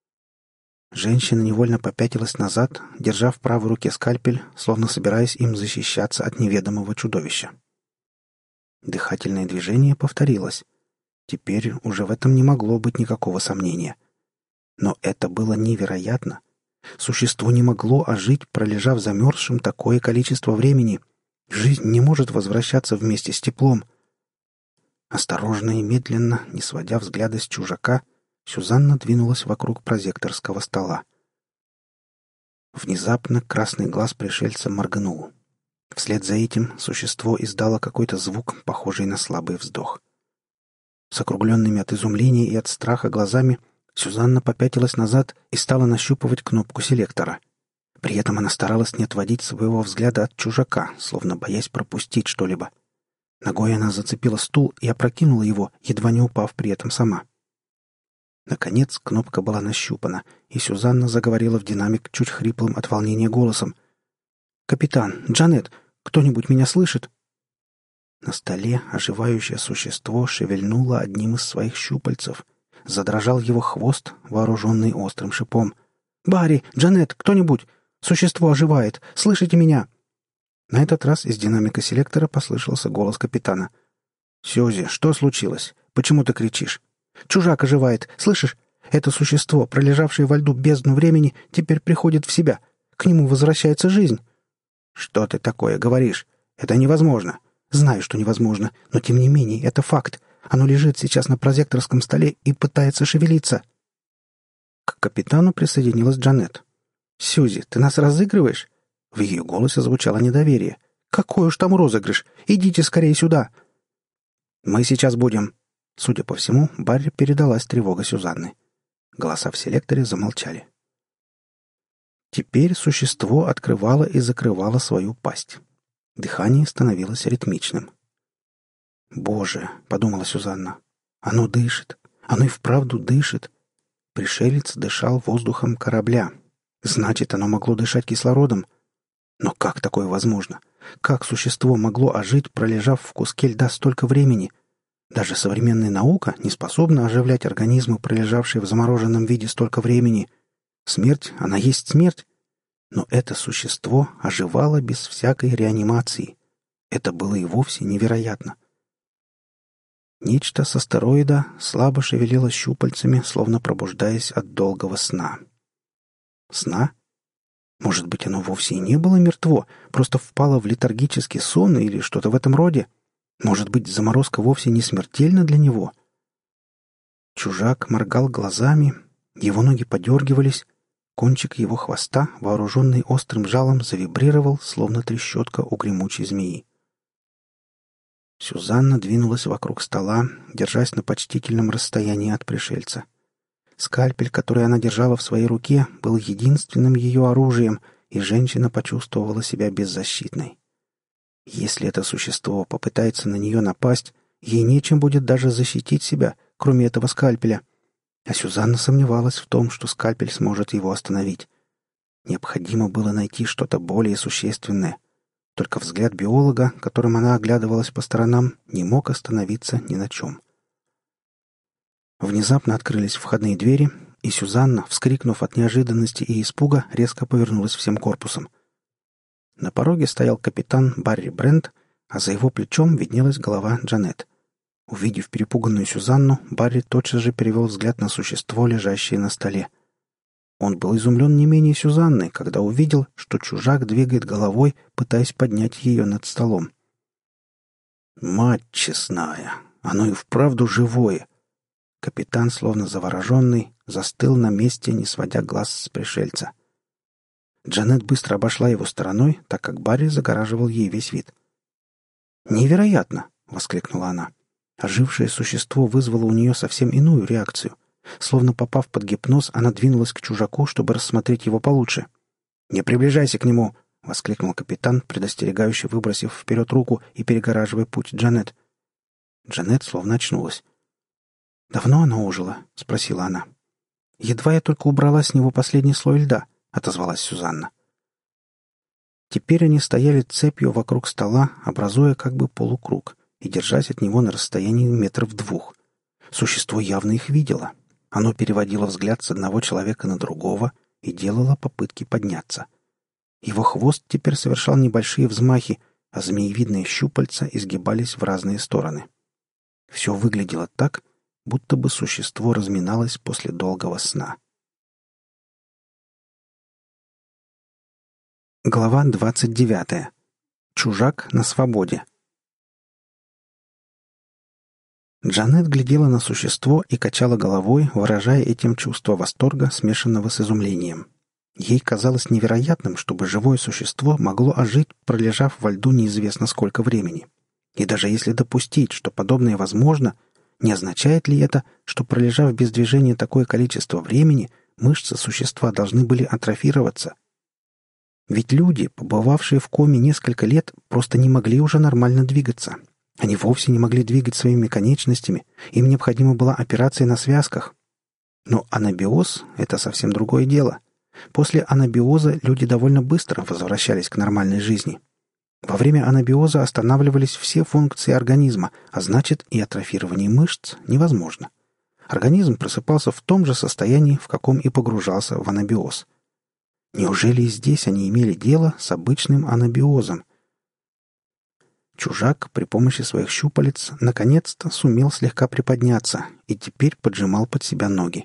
Женщина невольно попятилась назад, держа в правой руке скальпель, словно собираясь им защищаться от неведомого чудовища. Дыхательное движение повторилось. Теперь уже в этом не могло быть никакого сомнения. Но это было невероятно. Существо не могло ожить, пролежав замерзшим такое количество времени. Жизнь не может возвращаться вместе с теплом. Осторожно и медленно, не сводя взгляда с чужака, Сюзанна двинулась вокруг прозекторского стола. Внезапно красный глаз пришельца моргнул. Вслед за этим существо издало какой-то звук, похожий на слабый вздох. С округленными от изумления и от страха глазами Сюзанна попятилась назад и стала нащупывать кнопку селектора. При этом она старалась не отводить своего взгляда от чужака, словно боясь пропустить что-либо. Ногой она зацепила стул и опрокинула его, едва не упав при этом сама. Наконец кнопка была нащупана, и Сюзанна заговорила в динамик чуть хриплым от волнения голосом. «Капитан, Джанет, кто-нибудь меня слышит?» На столе оживающее существо шевельнуло одним из своих щупальцев. Задрожал его хвост, вооруженный острым шипом. «Барри! Джанет! Кто-нибудь! Существо оживает! Слышите меня?» На этот раз из динамика селектора послышался голос капитана. «Сьюзи, что случилось? Почему ты кричишь? Чужак оживает, слышишь? Это существо, пролежавшее во льду бездну времени, теперь приходит в себя. К нему возвращается жизнь. Что ты такое говоришь? Это невозможно. Знаю, что невозможно, но тем не менее, это факт. Оно лежит сейчас на прозекторском столе и пытается шевелиться. К капитану присоединилась Джанет. «Сьюзи, ты нас разыгрываешь?» В ее голосе звучало недоверие. «Какой уж там розыгрыш! Идите скорее сюда!» «Мы сейчас будем...» Судя по всему, Барри передалась тревога Сюзанны. Голоса в селекторе замолчали. Теперь существо открывало и закрывало свою пасть. Дыхание становилось ритмичным. «Боже!» — подумала Сюзанна. «Оно дышит! Оно и вправду дышит!» Пришелец дышал воздухом корабля. Значит, оно могло дышать кислородом. Но как такое возможно? Как существо могло ожить, пролежав в куске льда столько времени? Даже современная наука не способна оживлять организмы, пролежавшие в замороженном виде столько времени. Смерть, она есть смерть. Но это существо оживало без всякой реанимации. Это было и вовсе невероятно. Нечто с астероида слабо шевелило щупальцами, словно пробуждаясь от долгого сна. Сна? Может быть, оно вовсе и не было мертво, просто впало в летаргический сон или что-то в этом роде? Может быть, заморозка вовсе не смертельна для него? Чужак моргал глазами, его ноги подергивались, кончик его хвоста, вооруженный острым жалом, завибрировал, словно трещотка у гремучей змеи. Сюзанна двинулась вокруг стола, держась на почтительном расстоянии от пришельца. Скальпель, который она держала в своей руке, был единственным ее оружием, и женщина почувствовала себя беззащитной. Если это существо попытается на нее напасть, ей нечем будет даже защитить себя, кроме этого скальпеля. А Сюзанна сомневалась в том, что скальпель сможет его остановить. Необходимо было найти что-то более существенное. Только взгляд биолога, которым она оглядывалась по сторонам, не мог остановиться ни на чем. Внезапно открылись входные двери, и Сюзанна, вскрикнув от неожиданности и испуга, резко повернулась всем корпусом. На пороге стоял капитан Барри Брент, а за его плечом виднелась голова Джанет. Увидев перепуганную Сюзанну, Барри тотчас же перевел взгляд на существо, лежащее на столе. Он был изумлен не менее Сюзанны, когда увидел, что чужак двигает головой, пытаясь поднять ее над столом. «Мать честная! Оно и вправду живое!» Капитан, словно завороженный, застыл на месте, не сводя глаз с пришельца. Джанет быстро обошла его стороной, так как Барри загораживал ей весь вид. «Невероятно!» — воскликнула она. Ожившее существо вызвало у нее совсем иную реакцию. Словно попав под гипноз, она двинулась к чужаку, чтобы рассмотреть его получше. «Не приближайся к нему!» — воскликнул капитан, предостерегающе выбросив вперед руку и перегораживая путь Джанет. Джанет словно очнулась. «Давно она ужила?» — спросила она. «Едва я только убрала с него последний слой льда», — отозвалась Сюзанна. Теперь они стояли цепью вокруг стола, образуя как бы полукруг, и держась от него на расстоянии 2 метров. Существо явно их видело. Оно переводило взгляд с одного человека на другого и делало попытки подняться. Его хвост теперь совершал небольшие взмахи, а змеевидные щупальца изгибались в разные стороны. Все выглядело так, будто бы существо разминалось после долгого сна. Глава 29. Чужак на свободе. Джанет глядела на существо и качала головой, выражая этим чувство восторга, смешанного с изумлением. Ей казалось невероятным, чтобы живое существо могло ожить, пролежав во льду неизвестно сколько времени. И даже если допустить, что подобное возможно, не означает ли это, что, пролежав без движения такое количество времени, мышцы существа должны были атрофироваться? Ведь люди, побывавшие в коме несколько лет, просто не могли уже нормально двигаться. Они вовсе не могли двигать своими конечностями, им необходима была операция на связках. Но анабиоз — это совсем другое дело. После анабиоза люди довольно быстро возвращались к нормальной жизни. Во время анабиоза останавливались все функции организма, а значит, и атрофирование мышц невозможно. Организм просыпался в том же состоянии, в каком и погружался в анабиоз. Неужели и здесь они имели дело с обычным анабиозом? Чужак при помощи своих щупалец наконец-то сумел слегка приподняться и теперь поджимал под себя ноги.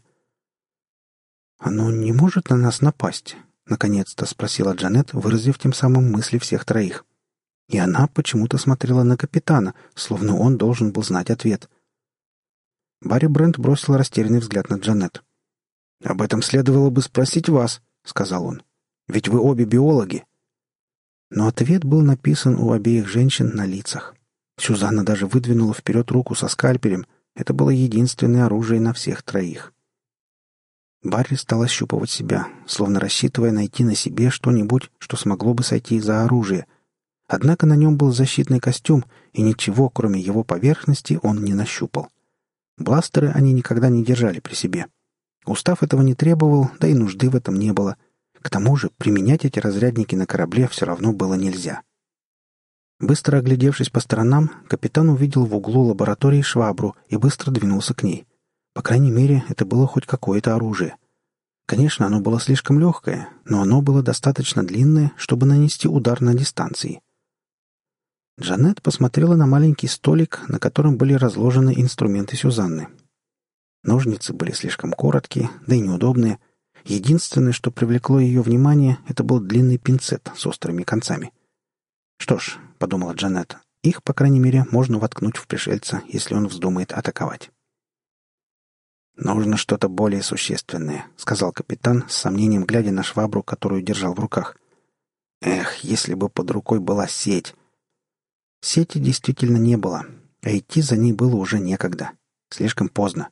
«Оно не может на нас напасть?» — наконец-то спросила Джанет, выразив тем самым мысли всех троих. И она почему-то смотрела на капитана, словно он должен был знать ответ. Барри Брент бросил растерянный взгляд на Джанет. «Об этом следовало бы спросить вас», — сказал он. «Ведь вы обе биологи». Но ответ был написан у обеих женщин на лицах. Сюзанна даже выдвинула вперед руку со скальпелем. Это было единственное оружие на всех троих. Барри стал ощупывать себя, словно рассчитывая найти на себе что-нибудь, что смогло бы сойти за оружие. Однако на нем был защитный костюм, и ничего, кроме его поверхности, он не нащупал. Бластеры они никогда не держали при себе. Устав этого не требовал, да и нужды в этом не было. К тому же применять эти разрядники на корабле все равно было нельзя. Быстро оглядевшись по сторонам, капитан увидел в углу лаборатории швабру и быстро двинулся к ней. По крайней мере, это было хоть какое-то оружие. Конечно, оно было слишком легкое, но оно было достаточно длинное, чтобы нанести удар на дистанции. Джанет посмотрела на маленький столик, на котором были разложены инструменты Сюзанны. Ножницы были слишком короткие, да и неудобные. Единственное, что привлекло ее внимание, это был длинный пинцет с острыми концами. «Что ж», — подумала Джанет, — «их, по крайней мере, можно воткнуть в пришельца, если он вздумает атаковать». «Нужно что-то более существенное», — сказал капитан, с сомнением глядя на швабру, которую держал в руках. «Эх, если бы под рукой была сеть!» Сети действительно не было, а идти за ней было уже некогда. Слишком поздно.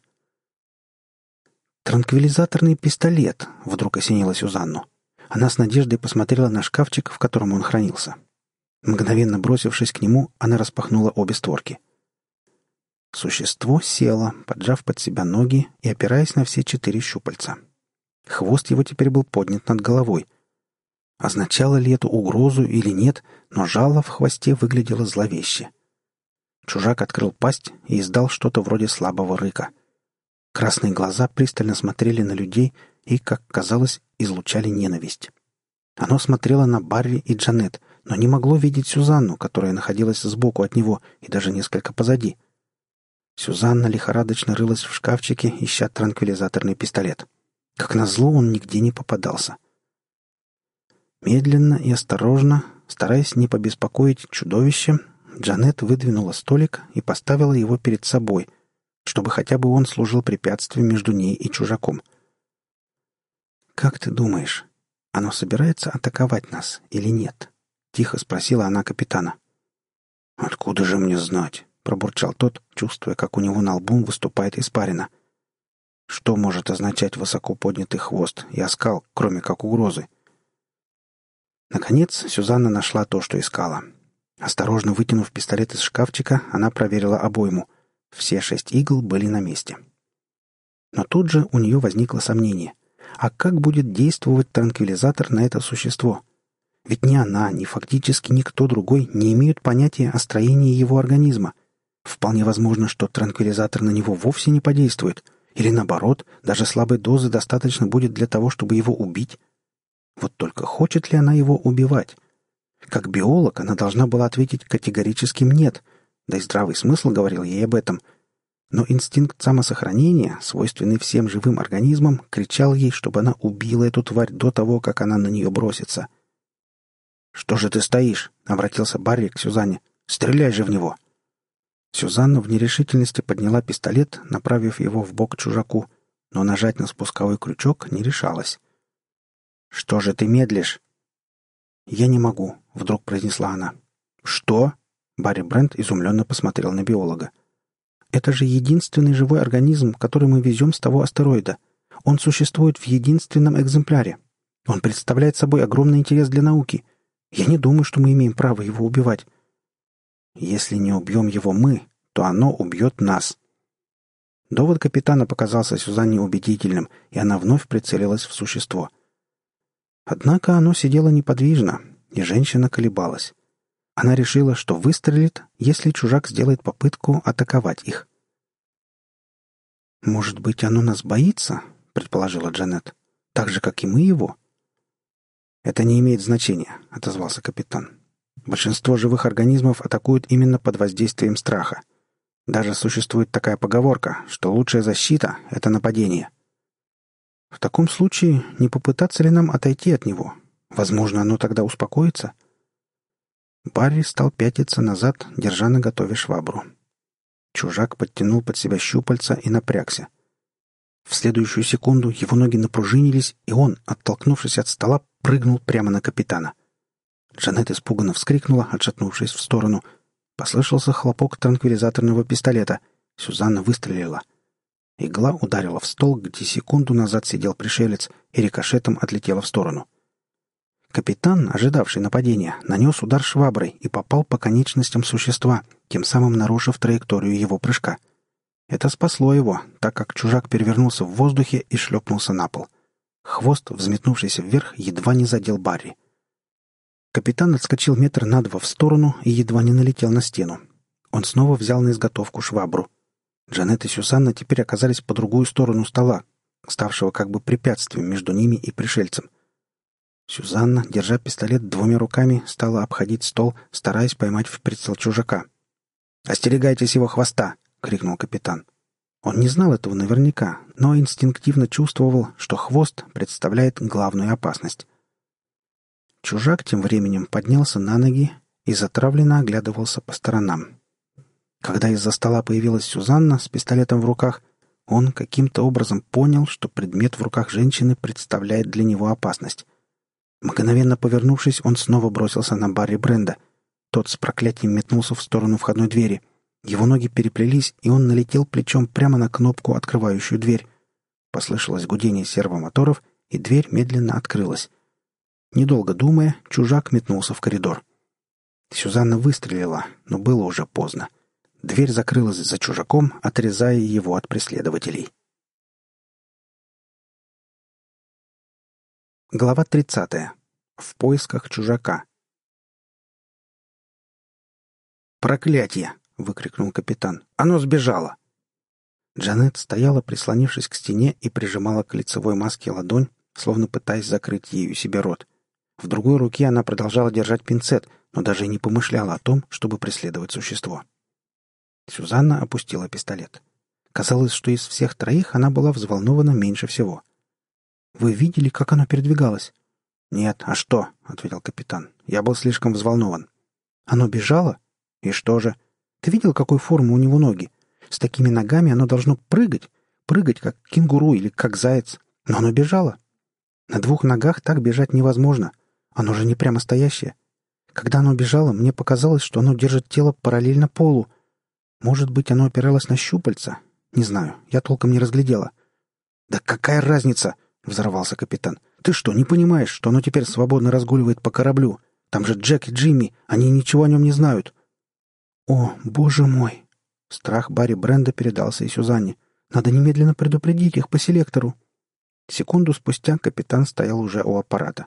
«Транквилизаторный пистолет», — вдруг осенила Сюзанну. Она с надеждой посмотрела на шкафчик, в котором он хранился. Мгновенно бросившись к нему, она распахнула обе створки. Существо село, поджав под себя ноги и опираясь на все 4 щупальца. Хвост его теперь был поднят над головой. Означало ли это угрозу или нет, но жало в хвосте выглядело зловеще. Чужак открыл пасть и издал что-то вроде слабого рыка. Красные глаза пристально смотрели на людей и, как казалось, излучали ненависть. Оно смотрело на Барри и Джанет, но не могло видеть Сюзанну, которая находилась сбоку от него и даже несколько позади. Сюзанна лихорадочно рылась в шкафчике, ища транквилизаторный пистолет. Как назло, он нигде не попадался. Медленно и осторожно, стараясь не побеспокоить чудовище, Джанет выдвинула столик и поставила его перед собой, чтобы хотя бы он служил препятствием между ней и чужаком. «Как ты думаешь, оно собирается атаковать нас или нет?» — тихо спросила она капитана. «Откуда же мне знать?» — пробурчал тот, чувствуя, как у него на лбу выступает испарина. «Что может означать высоко поднятый хвост и оскал, кроме как угрозы?» Наконец, Сюзанна нашла то, что искала. Осторожно вытянув пистолет из шкафчика, она проверила обойму. Все 6 игл были на месте. Но тут же у нее возникло сомнение. А как будет действовать транквилизатор на это существо? Ведь ни она, ни фактически никто другой не имеют понятия о строении его организма. Вполне возможно, что транквилизатор на него вовсе не подействует. Или наоборот, даже слабой дозы достаточно будет для того, чтобы его убить. Вот только хочет ли она его убивать? Как биолог она должна была ответить категорическим «нет», да и здравый смысл говорил ей об этом. Но инстинкт самосохранения, свойственный всем живым организмам, кричал ей, чтобы она убила эту тварь до того, как она на нее бросится. «Что же ты стоишь?» — обратился Барри к Сюзанне. «Стреляй же в него!» Сюзанна в нерешительности подняла пистолет, направив его в бок чужаку, но нажать на спусковой крючок не решалась. «Что же ты медлишь?» «Я не могу», — вдруг произнесла она. «Что?» — Барри Брент изумленно посмотрел на биолога. «Это же единственный живой организм, который мы везем с того астероида. Он существует в единственном экземпляре. Он представляет собой огромный интерес для науки. Я не думаю, что мы имеем право его убивать. Если не убьем его мы, то оно убьет нас». Довод капитана показался Сюзанне убедительным, и она вновь прицелилась в существо. Однако оно сидело неподвижно, и женщина колебалась. Она решила, что выстрелит, если чужак сделает попытку атаковать их. «Может быть, оно нас боится?» — предположила Джанет. «Так же, как и мы его?» «Это не имеет значения», — отозвался капитан. Большинство живых организмов атакуют именно под воздействием страха. Даже существует такая поговорка, что лучшая защита — это нападение. В таком случае не попытаться ли нам отойти от него? Возможно, оно тогда успокоится? Барри стал пятиться назад, держа наготове швабру. Чужак подтянул под себя щупальца и напрягся. В следующую секунду его ноги напружинились, и он, оттолкнувшись от стола, прыгнул прямо на капитана. Джанет испуганно вскрикнула, отшатнувшись в сторону. Послышался хлопок транквилизаторного пистолета. Сюзанна выстрелила. Игла ударила в стол, где секунду назад сидел пришелец, и рикошетом отлетела в сторону. Капитан, ожидавший нападения, нанес удар шваброй и попал по конечностям существа, тем самым нарушив траекторию его прыжка. Это спасло его, так как чужак перевернулся в воздухе и шлепнулся на пол. Хвост, взметнувшийся вверх, едва не задел Барри. Капитан отскочил 2 метра в сторону и едва не налетел на стену. Он снова взял на изготовку швабру. Джанет и Сюзанна теперь оказались по другую сторону стола, ставшего как бы препятствием между ними и пришельцем. Сюзанна, держа пистолет 2 руками, стала обходить стол, стараясь поймать в прицел чужака. «Остерегайтесь его хвоста!» — крикнул капитан. Он не знал этого наверняка, но инстинктивно чувствовал, что хвост представляет главную опасность. Чужак тем временем поднялся на ноги и затравленно оглядывался по сторонам. Когда из-за стола появилась Сюзанна с пистолетом в руках, он каким-то образом понял, что предмет в руках женщины представляет для него опасность. Мгновенно повернувшись, он снова бросился на Барри Бренда. Тот с проклятием метнулся в сторону входной двери. Его ноги переплелись, и он налетел плечом прямо на кнопку, открывающую дверь. Послышалось гудение сервомоторов, и дверь медленно открылась. Недолго думая, чужак метнулся в коридор. Сюзанна выстрелила, но было уже поздно. Дверь закрылась за чужаком, отрезая его от преследователей. Глава 30. В поисках чужака. «Проклятие!» — выкрикнул капитан. «Оно сбежало!» Джанет стояла, прислонившись к стене, и прижимала к лицевой маске ладонь, словно пытаясь закрыть ею себе рот. В другой руке она продолжала держать пинцет, но даже и не помышляла о том, чтобы преследовать существо. Сюзанна опустила пистолет. Казалось, что из всех троих она была взволнована меньше всего. «Вы видели, как оно передвигалось?» «Нет, а что?» — ответил капитан. «Я был слишком взволнован». «Оно бежало? И что же? Ты видел, какой формы у него ноги? С такими ногами оно должно прыгать, как кенгуру или как заяц. Но оно бежало. На 2 ногах так бежать невозможно. Оно же не прямо стоящее. Когда оно бежало, мне показалось, что оно держит тело параллельно полу. Может быть, оно опиралось на щупальца? Не знаю, я толком не разглядела». «Да какая разница?» — взорвался капитан. «Ты что, не понимаешь, что оно теперь свободно разгуливает по кораблю? Там же Джек и Джимми, они ничего о нем не знают». «О, боже мой!» Страх Барри Бренда передался и Сюзанне. «Надо немедленно предупредить их по селектору». Секунду спустя капитан стоял уже у аппарата.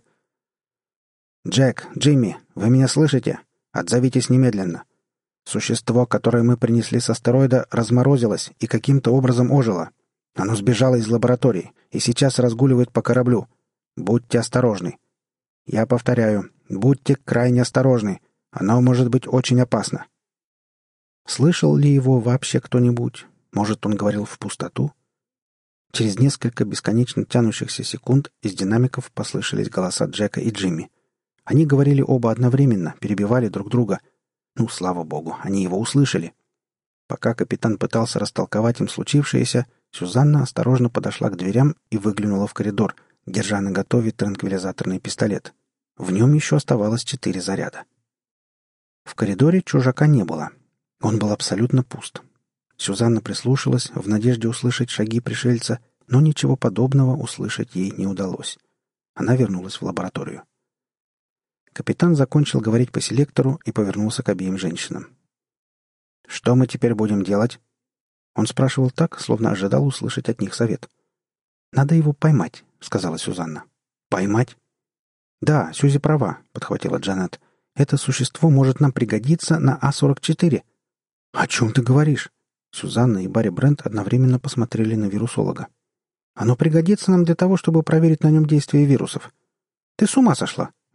«Джек, Джимми, вы меня слышите? Отзовитесь немедленно. Существо, которое мы принесли с астероида, разморозилось и каким-то образом ожило. Оно сбежало из лаборатории и сейчас разгуливает по кораблю. Будьте осторожны. Я повторяю, будьте крайне осторожны. Оно может быть очень опасно». Слышал ли его вообще кто-нибудь? Может, он говорил в пустоту? Через несколько бесконечно тянущихся секунд из динамиков послышались голоса Джека и Джимми. Они говорили оба одновременно, перебивали друг друга. Ну, слава богу, они его услышали. Пока капитан пытался растолковать им случившееся, Сюзанна осторожно подошла к дверям и выглянула в коридор, держа наготове транквилизаторный пистолет. В нем еще оставалось 4 заряда. В коридоре чужака не было. Он был абсолютно пуст. Сюзанна прислушалась в надежде услышать шаги пришельца, но ничего подобного услышать ей не удалось. Она вернулась в лабораторию. Капитан закончил говорить по селектору и повернулся к обеим женщинам. «Что мы теперь будем делать?» Он спрашивал так, словно ожидал услышать от них совет. «Надо его поймать», — сказала Сюзанна. «Поймать?» «Да, Сюзи права», — подхватила Джанет. «Это существо может нам пригодиться на А-44». «О чем ты говоришь?» Сюзанна и Барри Брент одновременно посмотрели на вирусолога. «Оно пригодится нам для того, чтобы проверить на нем действие вирусов». «Ты с ума сошла?» —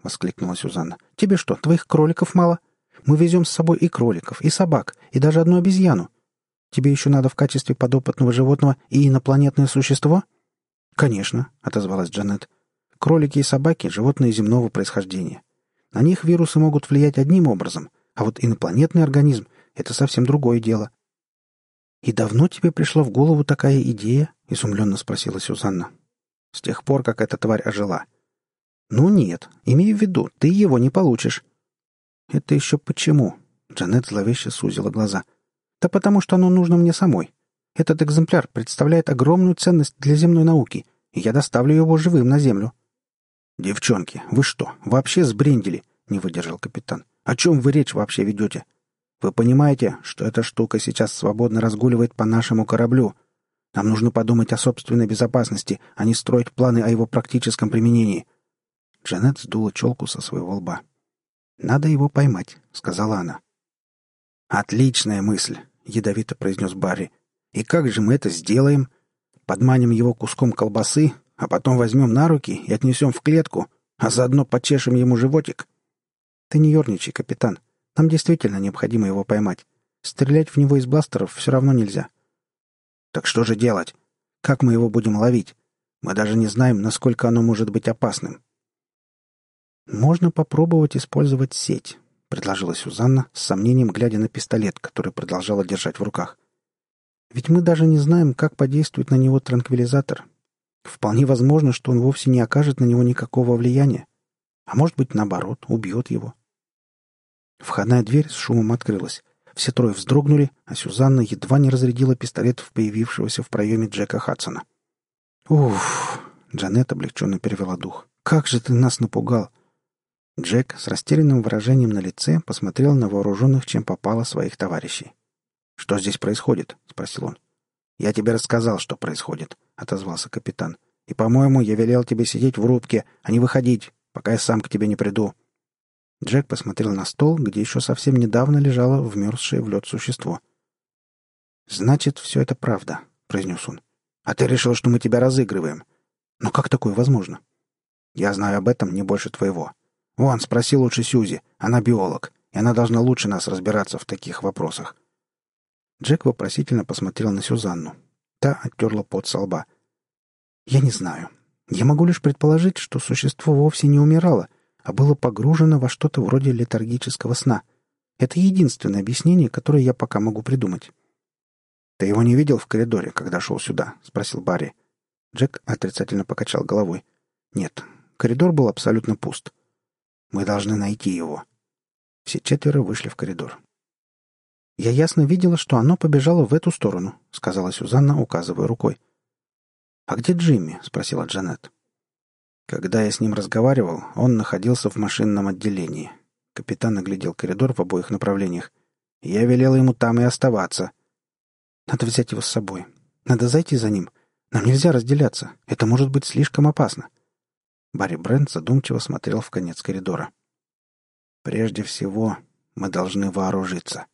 — воскликнула Сюзанна. «Тебе что, твоих кроликов мало? Мы везем с собой и кроликов, и собак, и даже одну обезьяну. Тебе еще надо в качестве подопытного животного и инопланетное существо?» «Конечно», — отозвалась Джанет. «Кролики и собаки — животные земного происхождения. На них вирусы могут влиять одним образом, а вот инопланетный организм — это совсем другое дело». «И давно тебе пришла в голову такая идея?» — изумленно спросила Сюзанна. «С тех пор, как эта тварь ожила». «Ну нет, имей в виду, ты его не получишь». «Это еще почему?» — Джанет зловеще сузила глаза. «Да потому что оно нужно мне самой. Этот экземпляр представляет огромную ценность для земной науки, и я доставлю его живым на Землю». «Девчонки, вы что, вообще сбрендили?» — не выдержал капитан. «О чем вы речь вообще ведете? Вы понимаете, что эта штука сейчас свободно разгуливает по нашему кораблю? Нам нужно подумать о собственной безопасности, а не строить планы о его практическом применении». Джанет сдула челку со своего лба. «Надо его поймать», — сказала она. «Отличная мысль», — ядовито произнес Барри. «И как же мы это сделаем? Подманим его куском колбасы, а потом возьмем на руки и отнесем в клетку, а заодно почешем ему животик?» «Ты не ерничай, капитан. Нам действительно необходимо его поймать. Стрелять в него из бластеров все равно нельзя». «Так что же делать? Как мы его будем ловить? Мы даже не знаем, насколько оно может быть опасным». «Можно попробовать использовать сеть», — предложила Сюзанна, с сомнением глядя на пистолет, который продолжала держать в руках. «Ведь мы даже не знаем, как подействует на него транквилизатор. Вполне возможно, что он вовсе не окажет на него никакого влияния. А может быть, наоборот, убьет его». Входная дверь с шумом открылась. Все трое вздрогнули, а Сюзанна едва не разрядила пистолет в появившегося в проеме Джека Хадсона. «Уф!» — Джанет облегченно перевела дух. «Как же ты нас напугал!» Джек с растерянным выражением на лице посмотрел на вооруженных, чем попало, своих товарищей. «Что здесь происходит?» — спросил он. «Я тебе рассказал, что происходит», — отозвался капитан. «И, по-моему, я велел тебе сидеть в рубке, а не выходить, пока я сам к тебе не приду». Джек посмотрел на стол, где еще совсем недавно лежало вмерзшее в лед существо. «Значит, все это правда», — произнес он. «А ты решил, что мы тебя разыгрываем? Но как такое возможно?» «Я знаю об этом не больше твоего. Вон, спроси лучше Сьюзи, она биолог, и она должна лучше нас разбираться в таких вопросах». Джек вопросительно посмотрел на Сюзанну. Та оттерла пот со лба. «Я не знаю. Я могу лишь предположить, что существо вовсе не умирало, а было погружено во что-то вроде летаргического сна. Это единственное объяснение, которое я пока могу придумать». «Ты его не видел в коридоре, когда шел сюда?» — спросил Барри. Джек отрицательно покачал головой. «Нет, коридор был абсолютно пуст. Мы должны найти его». Все четверо вышли в коридор. «Я ясно видела, что оно побежало в эту сторону», — сказала Сюзанна, указывая рукой. «А где Джимми?» — спросила Джанет. «Когда я с ним разговаривал, он находился в машинном отделении». Капитан оглядел коридор в обоих направлениях. «Я велел ему там и оставаться». «Надо взять его с собой. Надо зайти за ним. Нам нельзя разделяться. Это может быть слишком опасно». Барри Брент задумчиво смотрел в конец коридора. «Прежде всего, мы должны вооружиться».